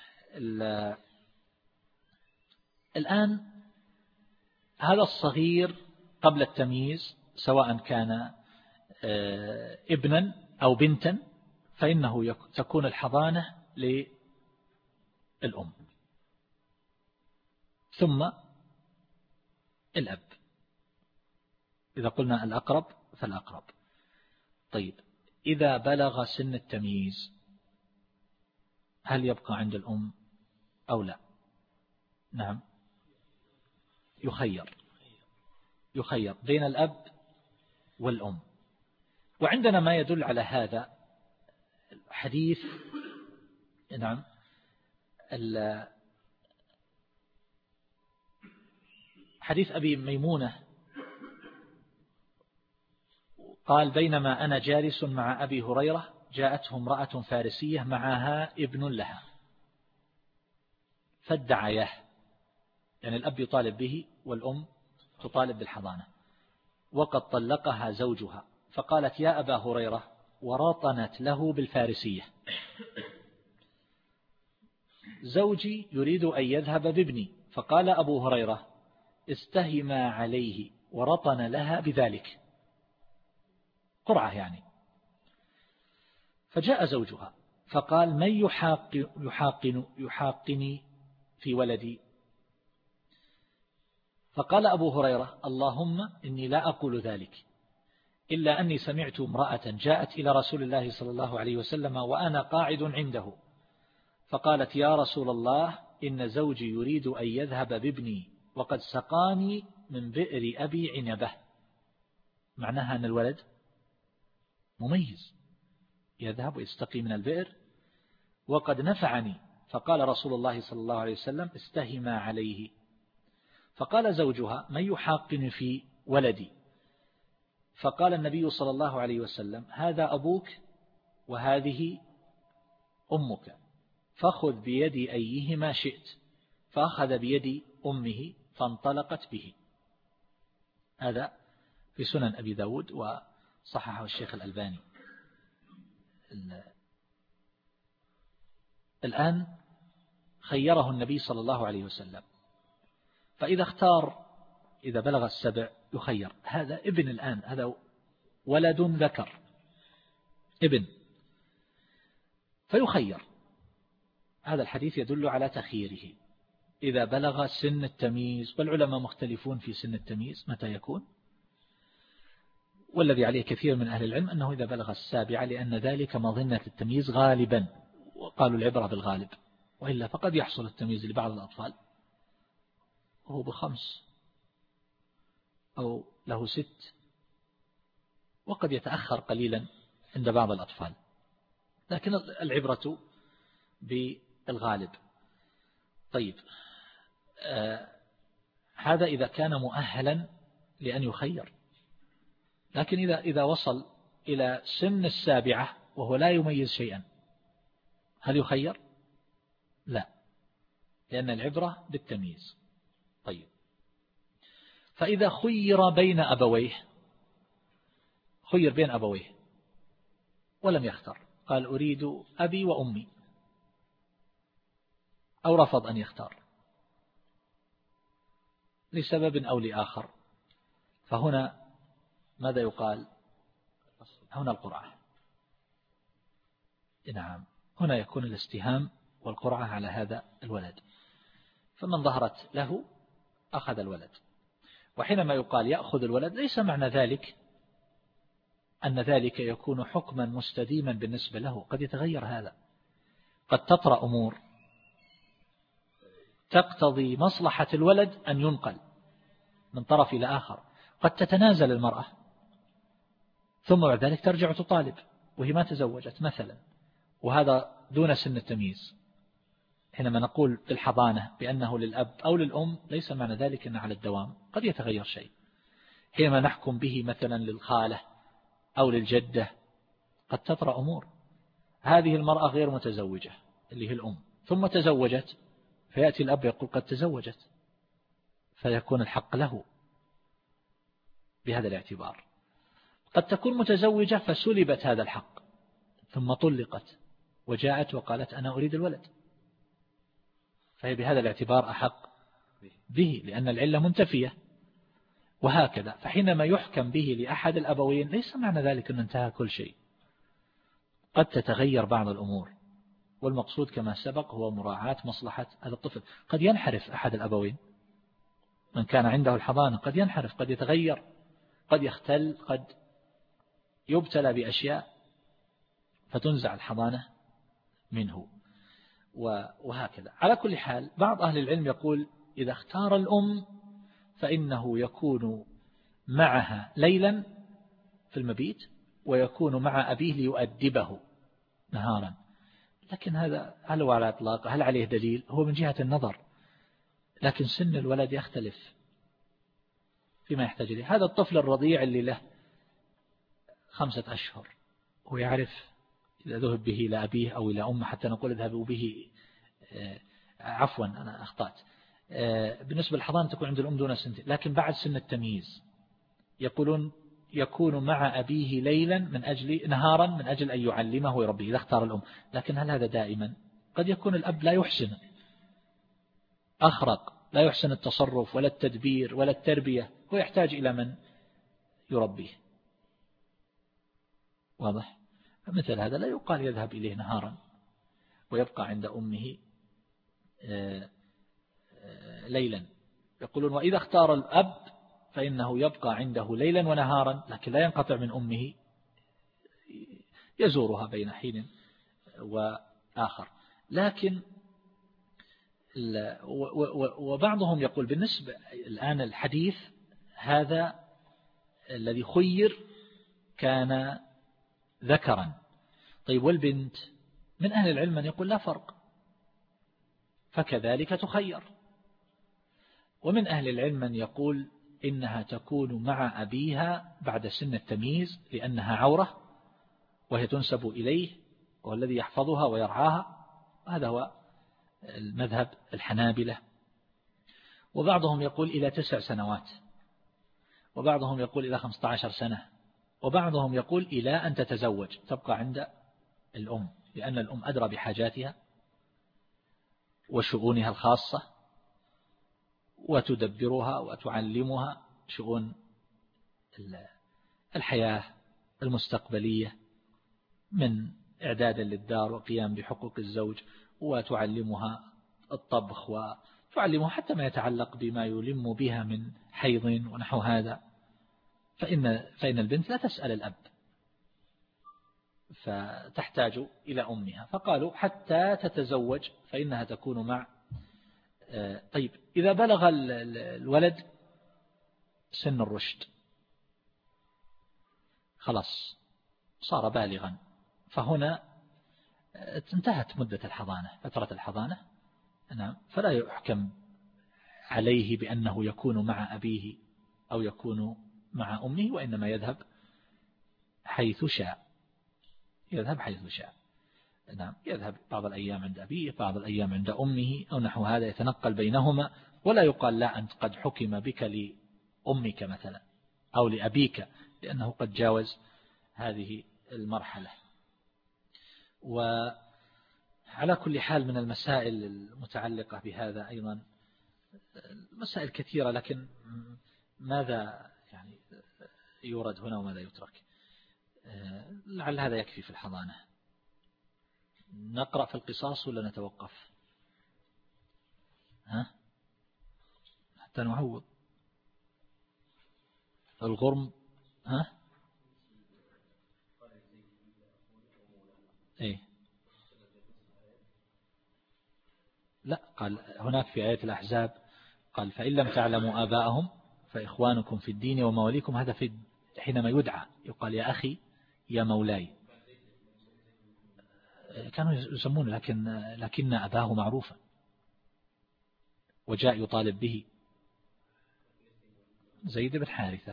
الآن هذا الصغير قبل التمييز سواء كان ابنا أو بنتا فإنه تكون الحضانة للأم ثم الأب، إذا قلنا الأقرب فالأقرب. طيب إذا بلغ سن التمييز هل يبقى عند الأم أو لا؟ نعم، يخير يخير بين الأب والأم. وعندنا ما يدل على هذا حديث نعم حديث أبي ميمونة قال بينما أنا جالس مع أبي هريرة جاءته امرأة فارسية معها ابن لها فادعياه، يعني الأب يطالب به والأم تطالب بالحضانة، وقد طلقها زوجها، فقالت يا أبا هريرة ورطنت له بالفارسية زوجي يريد أن يذهب بابني، فقال أبو هريرة استهما عليه ورطن لها بذلك قرعة يعني. فجاء زوجها فقال من يحاقن يحاقن يحاقني في ولدي؟ فقال أبو هريرة اللهم إني لا أقول ذلك إلا أني سمعت امرأة جاءت إلى رسول الله صلى الله عليه وسلم وأنا قاعد عنده فقالت يا رسول الله إن زوجي يريد أن يذهب بابني وقد سقاني من بئر أبي عنبة، معناها أن الولد مميز يذهب ويستقي من البئر وقد نفعني. فقال رسول الله صلى الله عليه وسلم استهما عليه. فقال زوجها من يحاقن في ولدي؟ فقال النبي صلى الله عليه وسلم هذا أبوك وهذه أمك فخذ بيد أيهما شئت. فأخذ بيد أمه فانطلقت به. هذا في سنن أبي داود وصححه الشيخ الألباني. الآن خيره النبي صلى الله عليه وسلم، فإذا اختار إذا بلغ السبع يخير. هذا ابن الآن، هذا ولد ذكر ابن فيخير. هذا الحديث يدل على تخييره إذا بلغ سن التمييز، والعلماء مختلفون في سن التمييز متى يكون، والذي عليه كثير من أهل العلم أنه إذا بلغ السابعة، لأن ذلك مظنة التمييز غالبا، وقالوا العبرة بالغالب، وإلا فقد يحصل التمييز لبعض الأطفال وهو بخمس أو له ست، وقد يتأخر قليلا عند بعض الأطفال، لكن العبرة بالغالب. طيب آه هذا إذا كان مؤهلا لأن يخير. لكن إذا إذا وصل إلى سن السابعة وهو لا يميز شيئا هل يخير؟ لا، لأن العبرة بالتمييز. طيب فإذا خير بين أبويه، خير بين أبويه ولم يختار، قال أريد أبي وأمي، أو رفض أن يختار لسبب أو لآخر، فهنا ماذا يقال؟ هنا القرعة. نعم، هنا يكون الاستهام والقرعة على هذا الولد، فمن ظهرت له أخذ الولد. وحينما يقال يأخذ الولد ليس معنى ذلك أن ذلك يكون حكما مستديما بالنسبة له، قد يتغير هذا، قد تطرأ أمور تقتضي مصلحة الولد أن ينقل من طرف إلى آخر، قد تتنازل المرأة ثم بعد ذلك ترجع تطالب وهي ما تزوجت مثلا، وهذا دون سن التمييز. حينما نقول بالحضانة بأنه للأب أو للأم ليس معنى ذلك أنه على الدوام، قد يتغير شيء. حينما نحكم به مثلا للخالة أو للجدة قد تطرأ أمور. هذه المرأة غير متزوجة اللي هي الأم ثم تزوجت، فيأتي الأب يقول قد تزوجت، فيكون الحق له بهذا الاعتبار. قد تكون متزوجة فسلبت هذا الحق ثم طلقت وجاءت وقالت أنا أريد الولد، فهي بهذا الاعتبار أحق به لأن العلة منتفية، وهكذا. فحينما يحكم به لأحد الأبوين ليس معنى ذلك أن انتهى كل شيء، قد تتغير بعض الأمور، والمقصود كما سبق هو مراعاة مصلحة هذا الطفل. قد ينحرف أحد الأبوين، من كان عنده الحضانة قد ينحرف، قد يتغير، قد يختل، قد يبتلى بأشياء فتنزع الحضانة منه، وهكذا. على كل حال بعض أهل العلم يقول إذا اختار الأم فإنه يكون معها ليلا في المبيت ويكون مع أبيه ليؤدبه نهارا. لكن هذا هل هو على إطلاق؟ هل عليه دليل؟ هو من جهة النظر، لكن سن الولد يختلف فيما يحتاج إليه. هذا الطفل الرضيع اللي له خمسة أشهر ويعرف إذا ذهب به إلى أبيه أو إلى أمه، حتى نقول اذهبوا به، عفوا أنا أخطأت، بالنسبة للحضانة تكون عند الأم دون سنتين، لكن بعد سن التمييز يقولون يكون مع أبيه ليلا من أجل نهارا من أجل أن يعلمه ويربيه إذا اختار الأم. لكن هل هذا دائما؟ قد يكون الأب لا يحسن، أخرق، لا يحسن التصرف ولا التدبير ولا التربية، ويحتاج إلى من يربيه. واضح؟ مثل هذا لا يقال يذهب إليه نهارا ويبقى عند أمه ليلا. يقولون وإذا اختار الأب فإنه يبقى عنده ليلا ونهارا، لكن لا ينقطع من أمه، يزورها بين حين وآخر. لكن وبعضهم يقول بالنسبة الآن الحديث هذا الذي خير كان ذكرا. طيب والبنت؟ من أهل العلم من يقول لا فرق، فكذلك تخير. ومن أهل العلم من يقول إنها تكون مع أبيها بعد سن التمييز لأنها عورة وهي تنسب إليه والذي يحفظها ويرعاها، هذا هو المذهب الحنابلة. وبعضهم يقول إلى تسع سنوات، وبعضهم يقول إلى خمسة عشر سنة، وبعضهم يقول إلى أن تتزوج تبقى عند الأم، لأن الأم أدرى بحاجاتها وشؤونها الخاصة وتدبرها وتعلمها شؤون الحياة المستقبلية من إعدادا للدار وقيام بحقوق الزوج، وتعلمها الطبخ وتعلمها حتى ما يتعلق بما يلم بها من حيض ونحو هذا. فإن, فإن البنت لا تسأل الأب فتحتاج إلى أمها، فقالوا حتى تتزوج فإنها تكون مع. طيب إذا بلغ الولد سن الرشد خلاص صار بالغا، فهنا انتهت مدة الحضانة، فترة الحضانة، نعم، فلا يحكم عليه بأنه يكون مع أبيه أو يكون مع أمه، وإنما يذهب حيث شاء، يذهب حيث شاء، نعم، يذهب بعض الأيام عند أبيه، بعض الأيام عند أمه أو نحو هذا، يتنقل بينهما، ولا يقال لا أنت قد حكم بك لأمك مثلا أو لأبيك، لأنه قد جاوز هذه المرحلة. وعلى كل حال من المسائل المتعلقة بهذا أيضا مسائل كثيرة، لكن ماذا يعني يورد هنا وماذا يترك، لعل هذا يكفي في الحضانة. نقرأ في القصاص ولا نتوقف؟ ها؟ حتى نعوض الغرم. ها؟ إيه؟ لا، قال هناك في آية الأحزاب قال فإن لم تعلموا آباءهم فإخوانكم في الدين ومواليكم، هذا في حينما يدعى يقال يا أخي يا مولاي، كانوا يسمون لكن لكن أباه معروفا وجاء يطالب به زيد بن حارثة.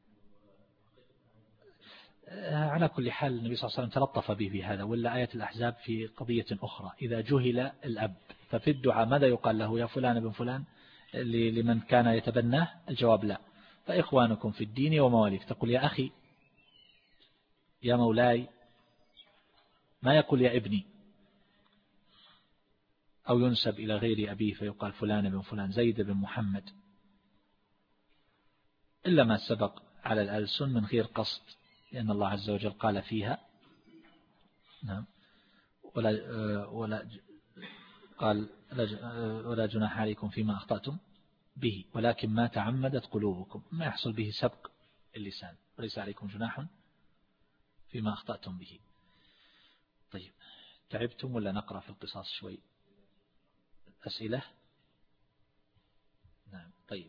على كل حال النبي صلى الله عليه وسلم تلطف به في هذا، ولا آية الأحزاب في قضية أخرى إذا جهل الأب ففي الدعاء ماذا يقال له؟ يا فلان بن فلان لمن كان يتبناه؟ الجواب لا، فإخوانكم في الدين ومواليك، تقول يا أخي يا مولاي، ما يقول يا ابني، أو ينسب إلى غير أبيه فيقال فلان بن فلان زيد بن محمد، إلا ما سبق على الألسن من غير قصد، لأن الله عز وجل قال فيها نعم ولا ولا قال ولا جناح عليكم فيما أخطأتم به ولكن ما تعمدت قلوبكم، ما يحصل به سبق اللسان، وليس عليكم جناح فيما أخطأتم به. طيب تعبتم ولا نقرأ في القصاص شوي؟ أسئلة؟ نعم. طيب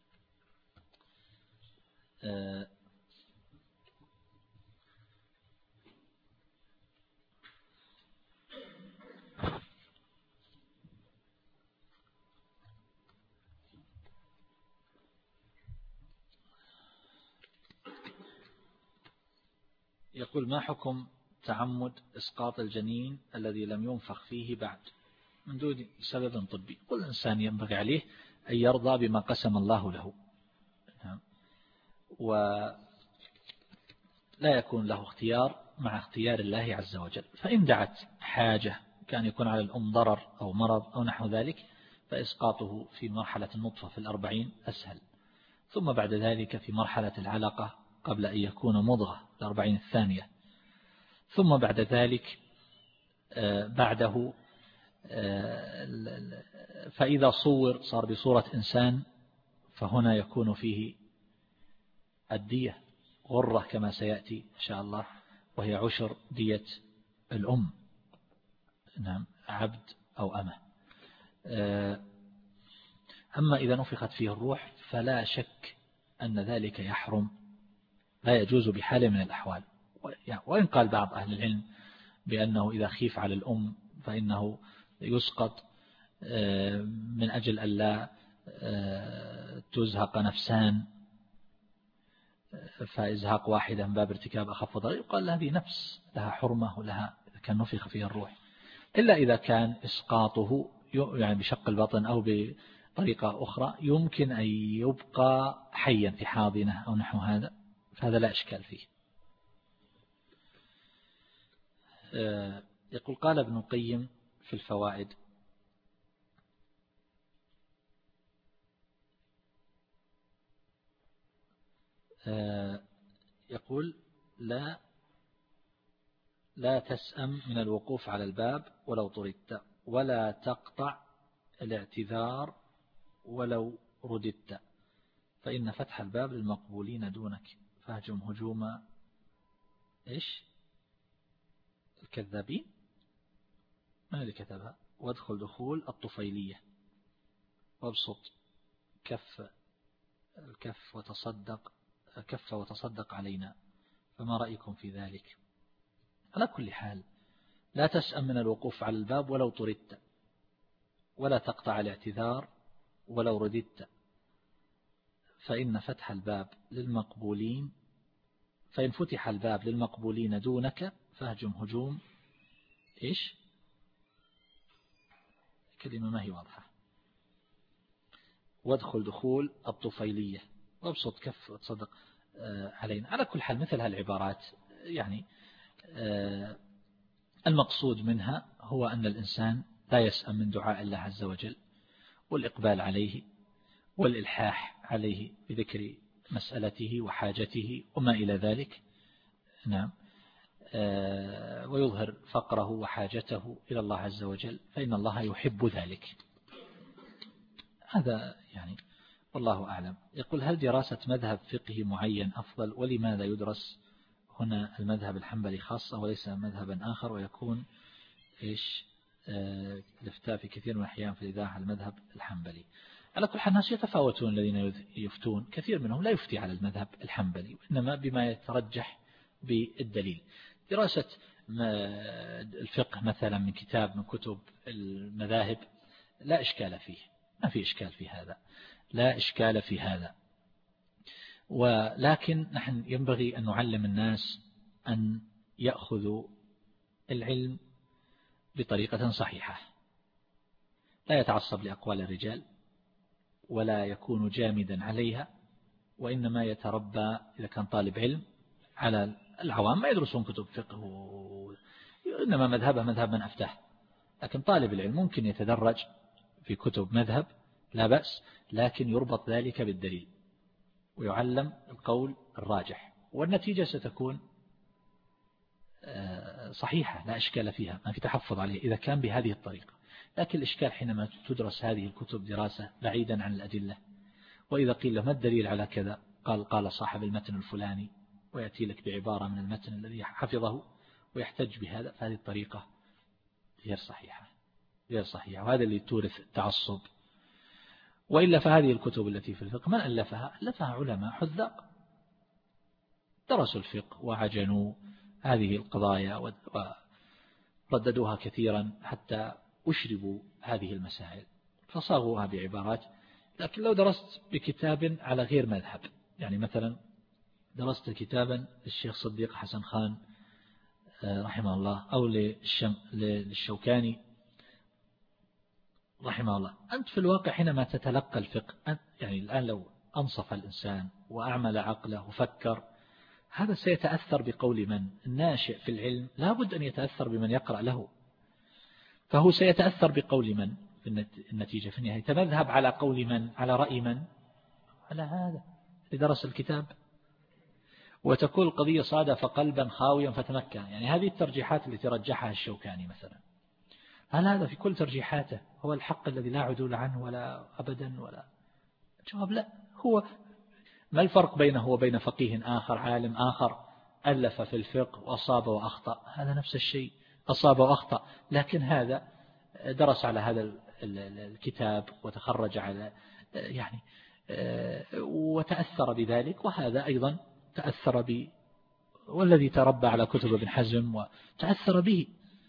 أه يقول ما حكم تعمد إسقاط الجنين الذي لم ينفخ فيه بعد من دون سبب طبي؟ كل إنسان ينبغي عليه أن يرضى بما قسم الله له، ولا يكون له اختيار مع اختيار الله عز وجل. فإن دعت حاجة كان يكون على الأم ضرر أو مرض أو نحو ذلك فإسقاطه في مرحلة النطفة في الأربعين أسهل، ثم بعد ذلك في مرحلة العلقة قبل أن يكون مضغة الأربعين الثانية، ثم بعد ذلك بعده فإذا صور صار بصورة إنسان فهنا يكون فيه الدية غرة كما سيأتي إن شاء الله، وهي عشر دية الأم، نعم، عبد أو أمة. أما إذا نفخت فيه الروح فلا شك أن ذلك يحرم، لا يجوز بحال من الأحوال، وإن قال بعض أهل العلم بأنه إذا خيف على الأم فإنه يسقط من أجل ألا تزهق نفسان، فإزهاق واحدة من باب ارتكاب أخف ضرر، يقال هذه نفس لها حرمة ولها إذا كان نفخ فيها الروح، إلا إذا كان إسقاطه يعني بشق البطن أو بطريقة أخرى يمكن أن يبقى حيا في حاضنة أو نحو هذا، فهذا لا إشكال فيه. يقول قال ابن القيم في الفوائد: يقول لا لا تسأم من الوقوف على الباب ولو طردت، ولا تقطع الاعتذار ولو رددت، فإن فتح الباب للمقبولين دونك، فهجم هجوم إيش الكذابين، من اللي كتبها؟ وادخل دخول الطفيلية، وابسط كف الكف وتصدق كف وتصدق علينا، فما رأيكم في ذلك؟ على كل حال لا تسأم من الوقوف على الباب ولو طردت، ولا تقطع الاعتذار ولو رددت، فإن فتح الباب للمقبولين فإن فتح الباب للمقبولين دونك فهجم هجوم إيش؟ كلمة ما هي واضحة. وادخل دخول الطفيلية، وابسط كف وتصدق علينا. على كل حال مثل هالعبارات يعني المقصود منها هو أن الإنسان لا يسأم من دعاء الله عز وجل والإقبال عليه والإلحاح عليه بذكر مسألته وحاجته وما إلى ذلك، نعم، ويظهر فقره وحاجته إلى الله عز وجل، فإن الله يحب ذلك. هذا يعني والله أعلم. يقول: هل دراسة مذهب فقهي معين أفضل؟ ولماذا يدرس هنا المذهب الحنبلي خاصة وليس مذهبا آخر، ويكون إيش الافتاء في كثير من الأحيان في الإذاعة المذهب الحنبلي؟ على كل حال الناس يتفاوتون، الذين يفتون كثير منهم لا يفتي على المذهب الحنبلي، وإنما بما يترجح بالدليل. دراسة الفقه مثلا من كتاب من كتب المذاهب لا إشكال فيه، ما في إشكال في هذا، لا إشكال في هذا، ولكن نحن ينبغي أن نعلم الناس أن يأخذوا العلم بطريقة صحيحة، لا يتعصب لأقوال الرجال ولا يكون جامدا عليها، وإنما يتربى إذا كان طالب علم على العوام ما يدرسون كتب فقه، إنما مذهبه مذهب من أفتاه، لكن طالب العلم ممكن يتدرج في كتب مذهب لا بأس، لكن يربط ذلك بالدليل ويعلم القول الراجح، والنتيجة ستكون صحيحة لا إشكال فيها، ما في تحفظ عليه إذا كان بهذه الطريقة. لكن الإشكال حينما تدرس هذه الكتب دراسة بعيدا عن الأدلة، وإذا قيل له ما الدليل على كذا قال قال صاحب المتن الفلاني، ويأتي لك بعبارة من المتن الذي حفظه ويحتج بهذا، فهذه الطريقة غير صحيحة غير صحيحة، وهذا اللي تورث التعصب. وإلا فهذه الكتب التي في الفقه ما ألفها ألفها علماء حذاق درسوا الفقه وعجنوا هذه القضايا ورددوها كثيرا حتى أشربوا هذه المسائل فصاغوها بعبارات. لكن لو درست بكتاب على غير مذهب، يعني مثلا درست كتابا للشيخ صديق حسن خان رحمه الله أو للشوكاني رحمه الله، أنت في الواقع حينما تتلقى الفقه يعني الآن لو أنصف الإنسان وأعمل عقله وفكر، هذا سيتأثر بقول من؟ الناشئ في العلم لا بد أن يتأثر بمن يقرأ له، فهو سيتأثر بقول من في النتيجة في النهاية؟ تذهب على قول من؟ على رأي من؟ على هذا لدرس الكتاب، وتكون القضية صادف قلبا خاويا فتمكن. يعني هذه الترجيحات التي رجحها الشوكاني مثلا، هل هذا في كل ترجيحاته هو الحق الذي لا عدول عنه ولا أبدا؟ ولا الجواب لا. هو ما الفرق بينه وبين فقيه آخر عالم آخر ألف في الفقه وأصاب وأخطأ؟ هذا نفس الشيء، أصاب وأخطأ، لكن هذا درس على هذا الكتاب وتخرج على يعني وتأثر بذلك، وهذا أيضا تأثر والذي تربى على كتب ابن حزم وتأثر به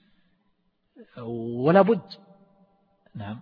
ولا بد. نعم.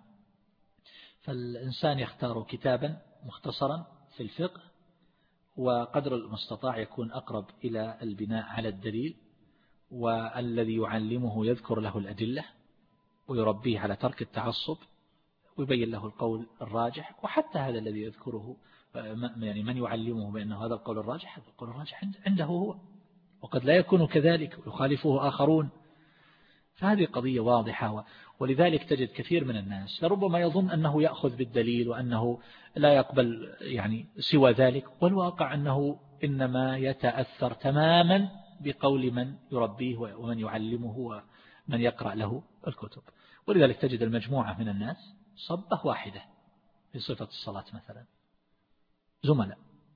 فالإنسان يختار كتابا مختصرا في الفقه وقدر المستطاع يكون أقرب إلى البناء على الدليل، والذي يعلمه يذكر له الأدلة ويربيه على ترك التعصب ويبين له القول الراجح. وحتى هذا الذي يذكره يعني من يعلمه بأنه هذا القول الراجح، هذا القول الراجح عنده هو، وقد لا يكون كذلك ويخالفه آخرون. فهذه قضية واضحة. ولذلك تجد كثير من الناس لربما يظن أنه يأخذ بالدليل وأنه لا يقبل يعني سوى ذلك، والواقع أنه إنما يتأثر تماما بقول من يربيه ومن يعلمه ومن يقرأ له الكتب. ولذلك تجد المجموعة من الناس صبة واحدة في صفة الصلاة مثلا، زملاء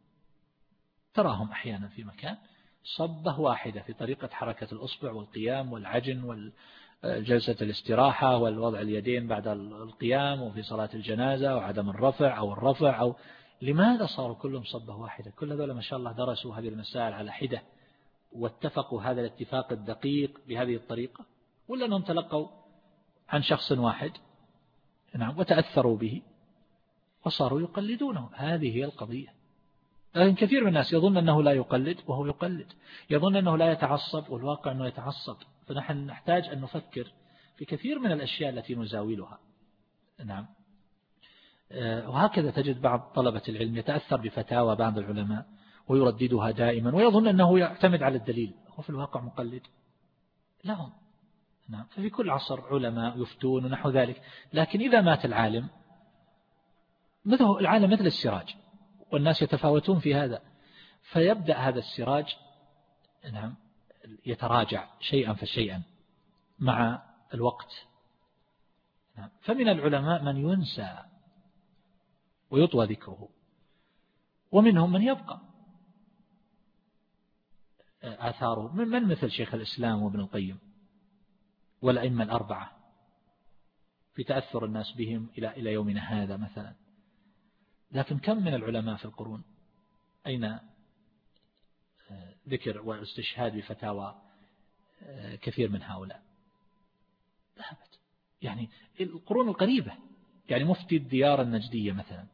تراهم أحيانا في مكان صبة واحدة في طريقة حركة الأصبع والقيام والعجن والجلسة الاستراحة والوضع اليدين بعد القيام، وفي صلاة الجنازة وعدم الرفع أو الرفع أو لماذا صاروا كلهم صبة واحدة؟ كل هذول ما شاء الله درسوا هذه المسائل على حدة واتفقوا هذا الاتفاق الدقيق بهذه الطريقة، ولا أنهم تلقوا عن شخص واحد نعم وتأثروا به وصاروا يقلدونه. هذه هي القضية. لكن كثير من الناس يظن أنه لا يقلد وهو يقلد، يظن أنه لا يتعصب والواقع أنه يتعصب. فنحن نحتاج أن نفكر في كثير من الأشياء التي نزاولها. نعم. وهكذا تجد بعض طلبة العلم يتأثر بفتاوى بعض العلماء ويرددها دائما ويظن أنه يعتمد على الدليل، هو في الواقع مقلد لهم. نعم. ففي كل عصر علماء يفتون ونحو ذلك، لكن إذا مات العالم مثل العالم مثل السراج والناس يتفاوتون في هذا، فيبدأ هذا السراج نعم يتراجع شيئا فشيئا مع الوقت. نعم. فمن العلماء من ينسى ويطوى ذكره، ومنهم من يبقى آثاره، من, من مثل شيخ الإسلام وابن القيم والأئمة الأربعة في تأثر الناس بهم إلى إلى يومنا هذا مثلا. لكن كم من العلماء في القرون أين ذكر والاستشهاد بفتاوى كثير من هؤلاء؟ ذهبت. يعني القرون القريبة، يعني مفتي الديار النجدية مثلا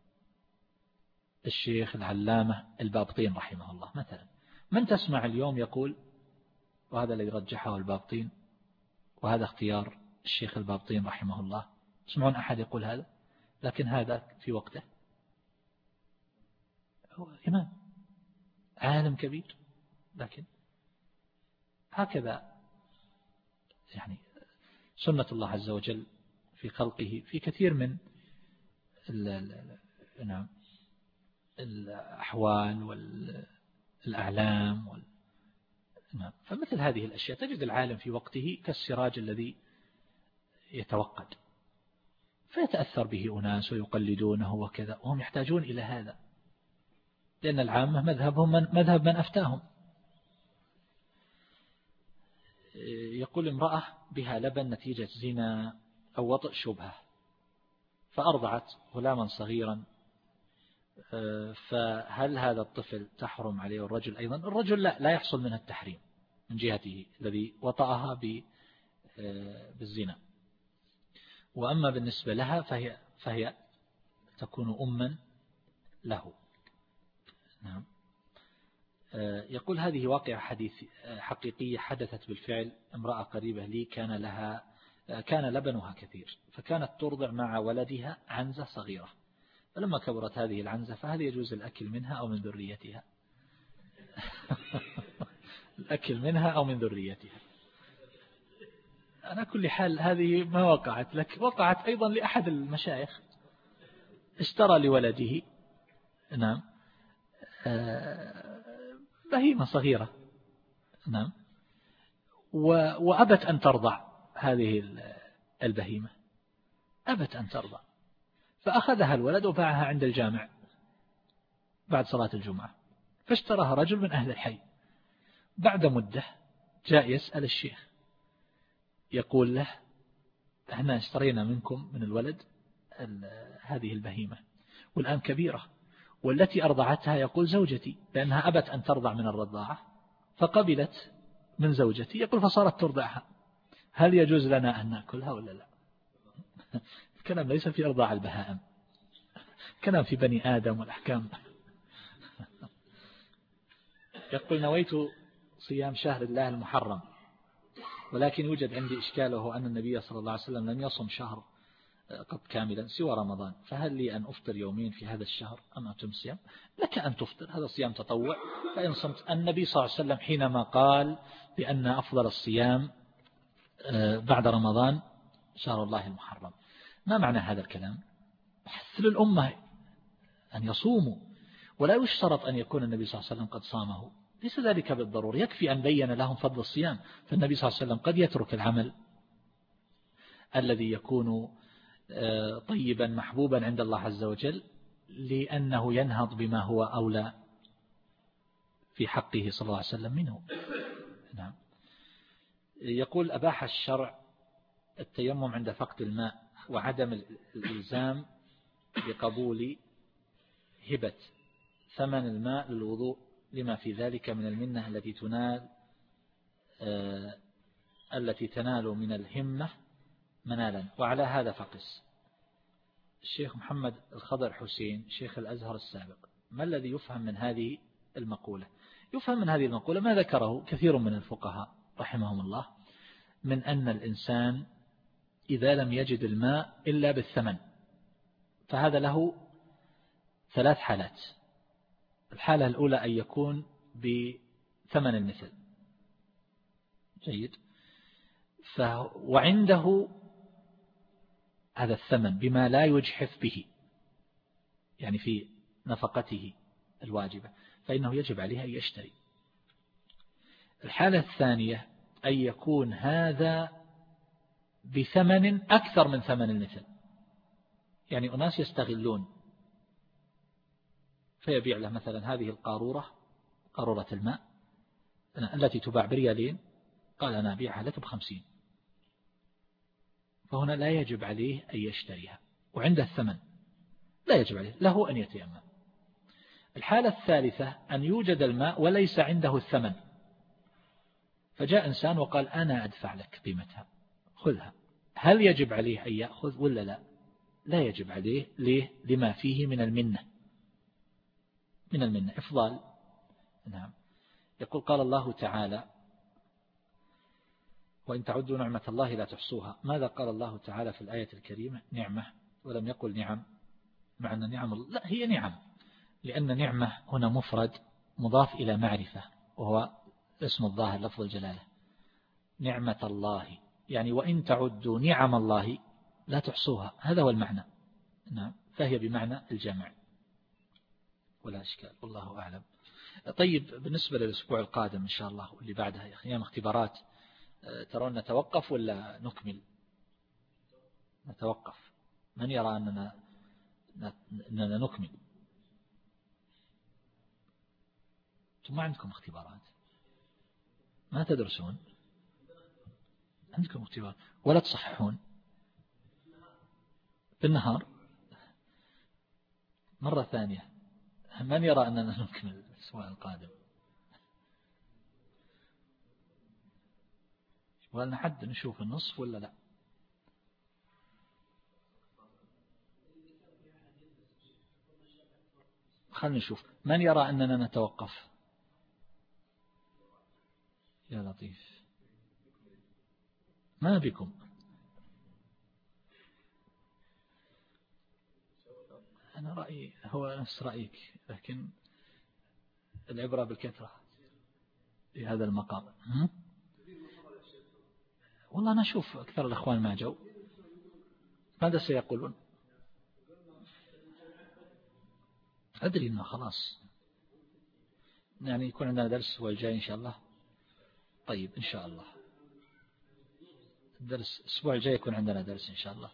الشيخ العلامة البابطين رحمه الله مثلا، من تسمع اليوم يقول وهذا الذي رجحه البابطين وهذا اختيار الشيخ البابطين رحمه الله؟ تسمعون أحد يقول هذا؟ لكن هذا في وقته هو إمام عالم كبير. لكن هكذا يعني سنة الله عز وجل في خلقه في كثير من نعم الأحوال والأعلام وال... نعم. فمثل هذه الأشياء تجد العالم في وقته كالسراج الذي يتوقد فيتأثر به أناس ويقلدونه وكذا، وهم يحتاجون إلى هذا لأن العامة مذهبهم من مذهب من أفتاهم. يقول امرأة بها لبن نتيجة زنا أو وطئ شبهة فأرضعت غلاما صغيرا، فهل هذا الطفل تحرم عليه الرجل أيضا؟ الرجل لا لا يحصل منها التحريم من جهته الذي وطأها بالزنا، وأما بالنسبة لها فهي, فهي تكون أما له. نعم. يقول هذه واقعة حديث حقيقية حدثت بالفعل. امرأة قريبة لي كان لها كان لبنها كثير فكانت ترضع مع ولدها عنزة صغيرة، فلما كبرت هذه العنزة فهل يجوز الأكل منها أو من ذريتها؟ الأكل منها أو من ذريتها. أنا كل حال هذه ما وقعت لك، وقعت أيضا لأحد المشايخ اشترى لولده نعم بهيمة صغيرة نعم وأبت أن ترضع هذه البهيمة، أبت أن ترضع، فأخذها الولد وباعها عند الجامع بعد صلاة الجمعة، فاشتراها رجل من أهل الحي. بعد مدة جاء يسأل الشيخ يقول له احنا اشترينا منكم من الولد هذه البهيمة والآن كبيرة، والتي أرضعتها يقول زوجتي لأنها أبت أن ترضع من الرضاعة فقبلت من زوجتي، يقول فصارت ترضعها، هل يجوز لنا أن نأكلها ولا لا؟ الكلام ليس في إرضاع البهائم، كلام في بني آدم والأحكام. يقول نويت صيام شهر الله المحرم، ولكن يوجد عندي إشكال، وهو أن النبي صلى الله عليه وسلم لم يصم شهر قد كاملا سوى رمضان، فهل لي أن أفطر يومين في هذا الشهر أم أتم صيام؟ لك أن تفطر، هذا صيام تطوع. فإن صمت، النبي صلى الله عليه وسلم حينما قال بأن أفضل الصيام بعد رمضان شهر الله المحرم، ما معنى هذا الكلام؟ حث للأمة أن يصوموا، ولا يشترط أن يكون النبي صلى الله عليه وسلم قد صامه، ليس ذلك بالضرورة، يكفي أن بين لهم فضل الصيام. فالنبي صلى الله عليه وسلم قد يترك العمل الذي يكون طيبا محبوبا عند الله عز وجل لأنه ينهض بما هو أولى في حقه صلى الله عليه وسلم منه. نعم. يقول أباح الشرع التيمم عند فقد الماء وعدم الإلزام بقبول هبة ثمن الماء للوضوء لما في ذلك من المنة التي تنال آه التي تنال من الهمة منالا. وعلى هذا فقس الشيخ محمد الخضر حسين شيخ الأزهر السابق، ما الذي يفهم من هذه المقولة؟ يفهم من هذه المقولة ما ذكره كثير من الفقهاء رحمهم الله من أن الإنسان إذا لم يجد الماء إلا بالثمن، فهذا له ثلاث حالات. الحالة الأولى أن يكون بثمن المثل، جيد، وعنده هذا الثمن بما لا يجحف به، يعني في نفقته الواجبة، فإنه يجب عليه أن يشتري. الحالة الثانية أن يكون هذا بثمن أكثر من ثمن المثل، يعني أناس يستغلون فيبيع له مثلا هذه القارورة، قارورة الماء التي تباع بريالين، قال أنا أبيعها لك بخمسين، فهنا لا يجب عليه أن يشتريها وعنده الثمن، لا يجب عليه، له أن يتيمم. الحالة الثالثة أن يوجد الماء وليس عنده الثمن، فجاء إنسان وقال أنا أدفع لك قيمتها خذها، هل يجب عليه أن يأخذ ولا لا؟ لا يجب عليه. ليه؟ لما فيه من المنة، من المنة إفضال. نعم. يقول قال الله تعالى وإن تعدوا نعمة الله لا تحصوها. ماذا قال الله تعالى في الآية الكريمة؟ نعمة، ولم يقل نعم، مع أن نعم لا هي نعم، لأن نعمة هنا مفرد مضاف إلى معرفة وهو اسم الظاهر لفظ الجلالة. نعمة الله يعني وإن تعدوا نعم الله لا تحصوها، هذا هو المعنى. نعم. فهي بمعنى الجمع ولا إشكال، والله أعلم. طيب بالنسبة للأسبوع القادم إن شاء الله واللي بعدها أيام اختبارات، ترون نتوقف ولا نكمل؟ نتوقف. من يرى أننا أننا نكمل؟ ثم ما عندكم اختبارات، ما تدرسون، عندكم اختبار ولا تصححون بالنهار. مرة ثانية، من يرى أننا نكمل الأسبوع القادم؟ ولا حد نشوف النصف ولا لا؟ خلنا نشوف من يرى أننا نتوقف. يا لطيف، ما بكم؟ أنا رأيي هو نفس رأيك، لكن العبرة بالكثرة في هذا المقام. والله أنا أشوف أكثر الأخوان ما جو، ماذا سيقولون؟ أدري أنه خلاص يعني يكون عندنا درس الأسبوع الجاي إن شاء الله. طيب إن شاء الله الدرس الأسبوع الجاي يكون عندنا درس إن شاء الله.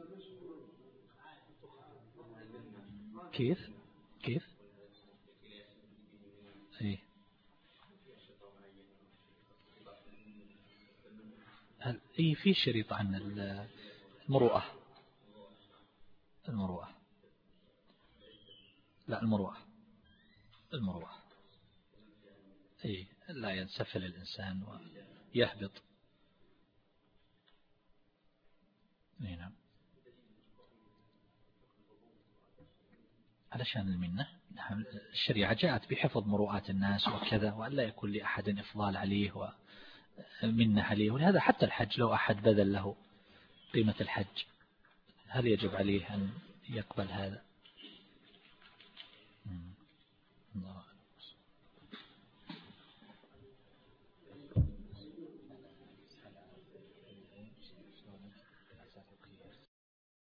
كيف كيف إيه هل إيه في شريط عن المروءة؟ المروءة لا المروءة المروءة إيه لا ينسفل الإنسان ويهبط. نعم. علشان المنة، الشريعة جاءت بحفظ مروءات الناس وكذا، وأن لا يكون لأحد إفضال عليه ومنة عليه. ولهذا حتى الحج لو أحد بذل له قيمة الحج، هل يجب عليه أن يقبل هذا؟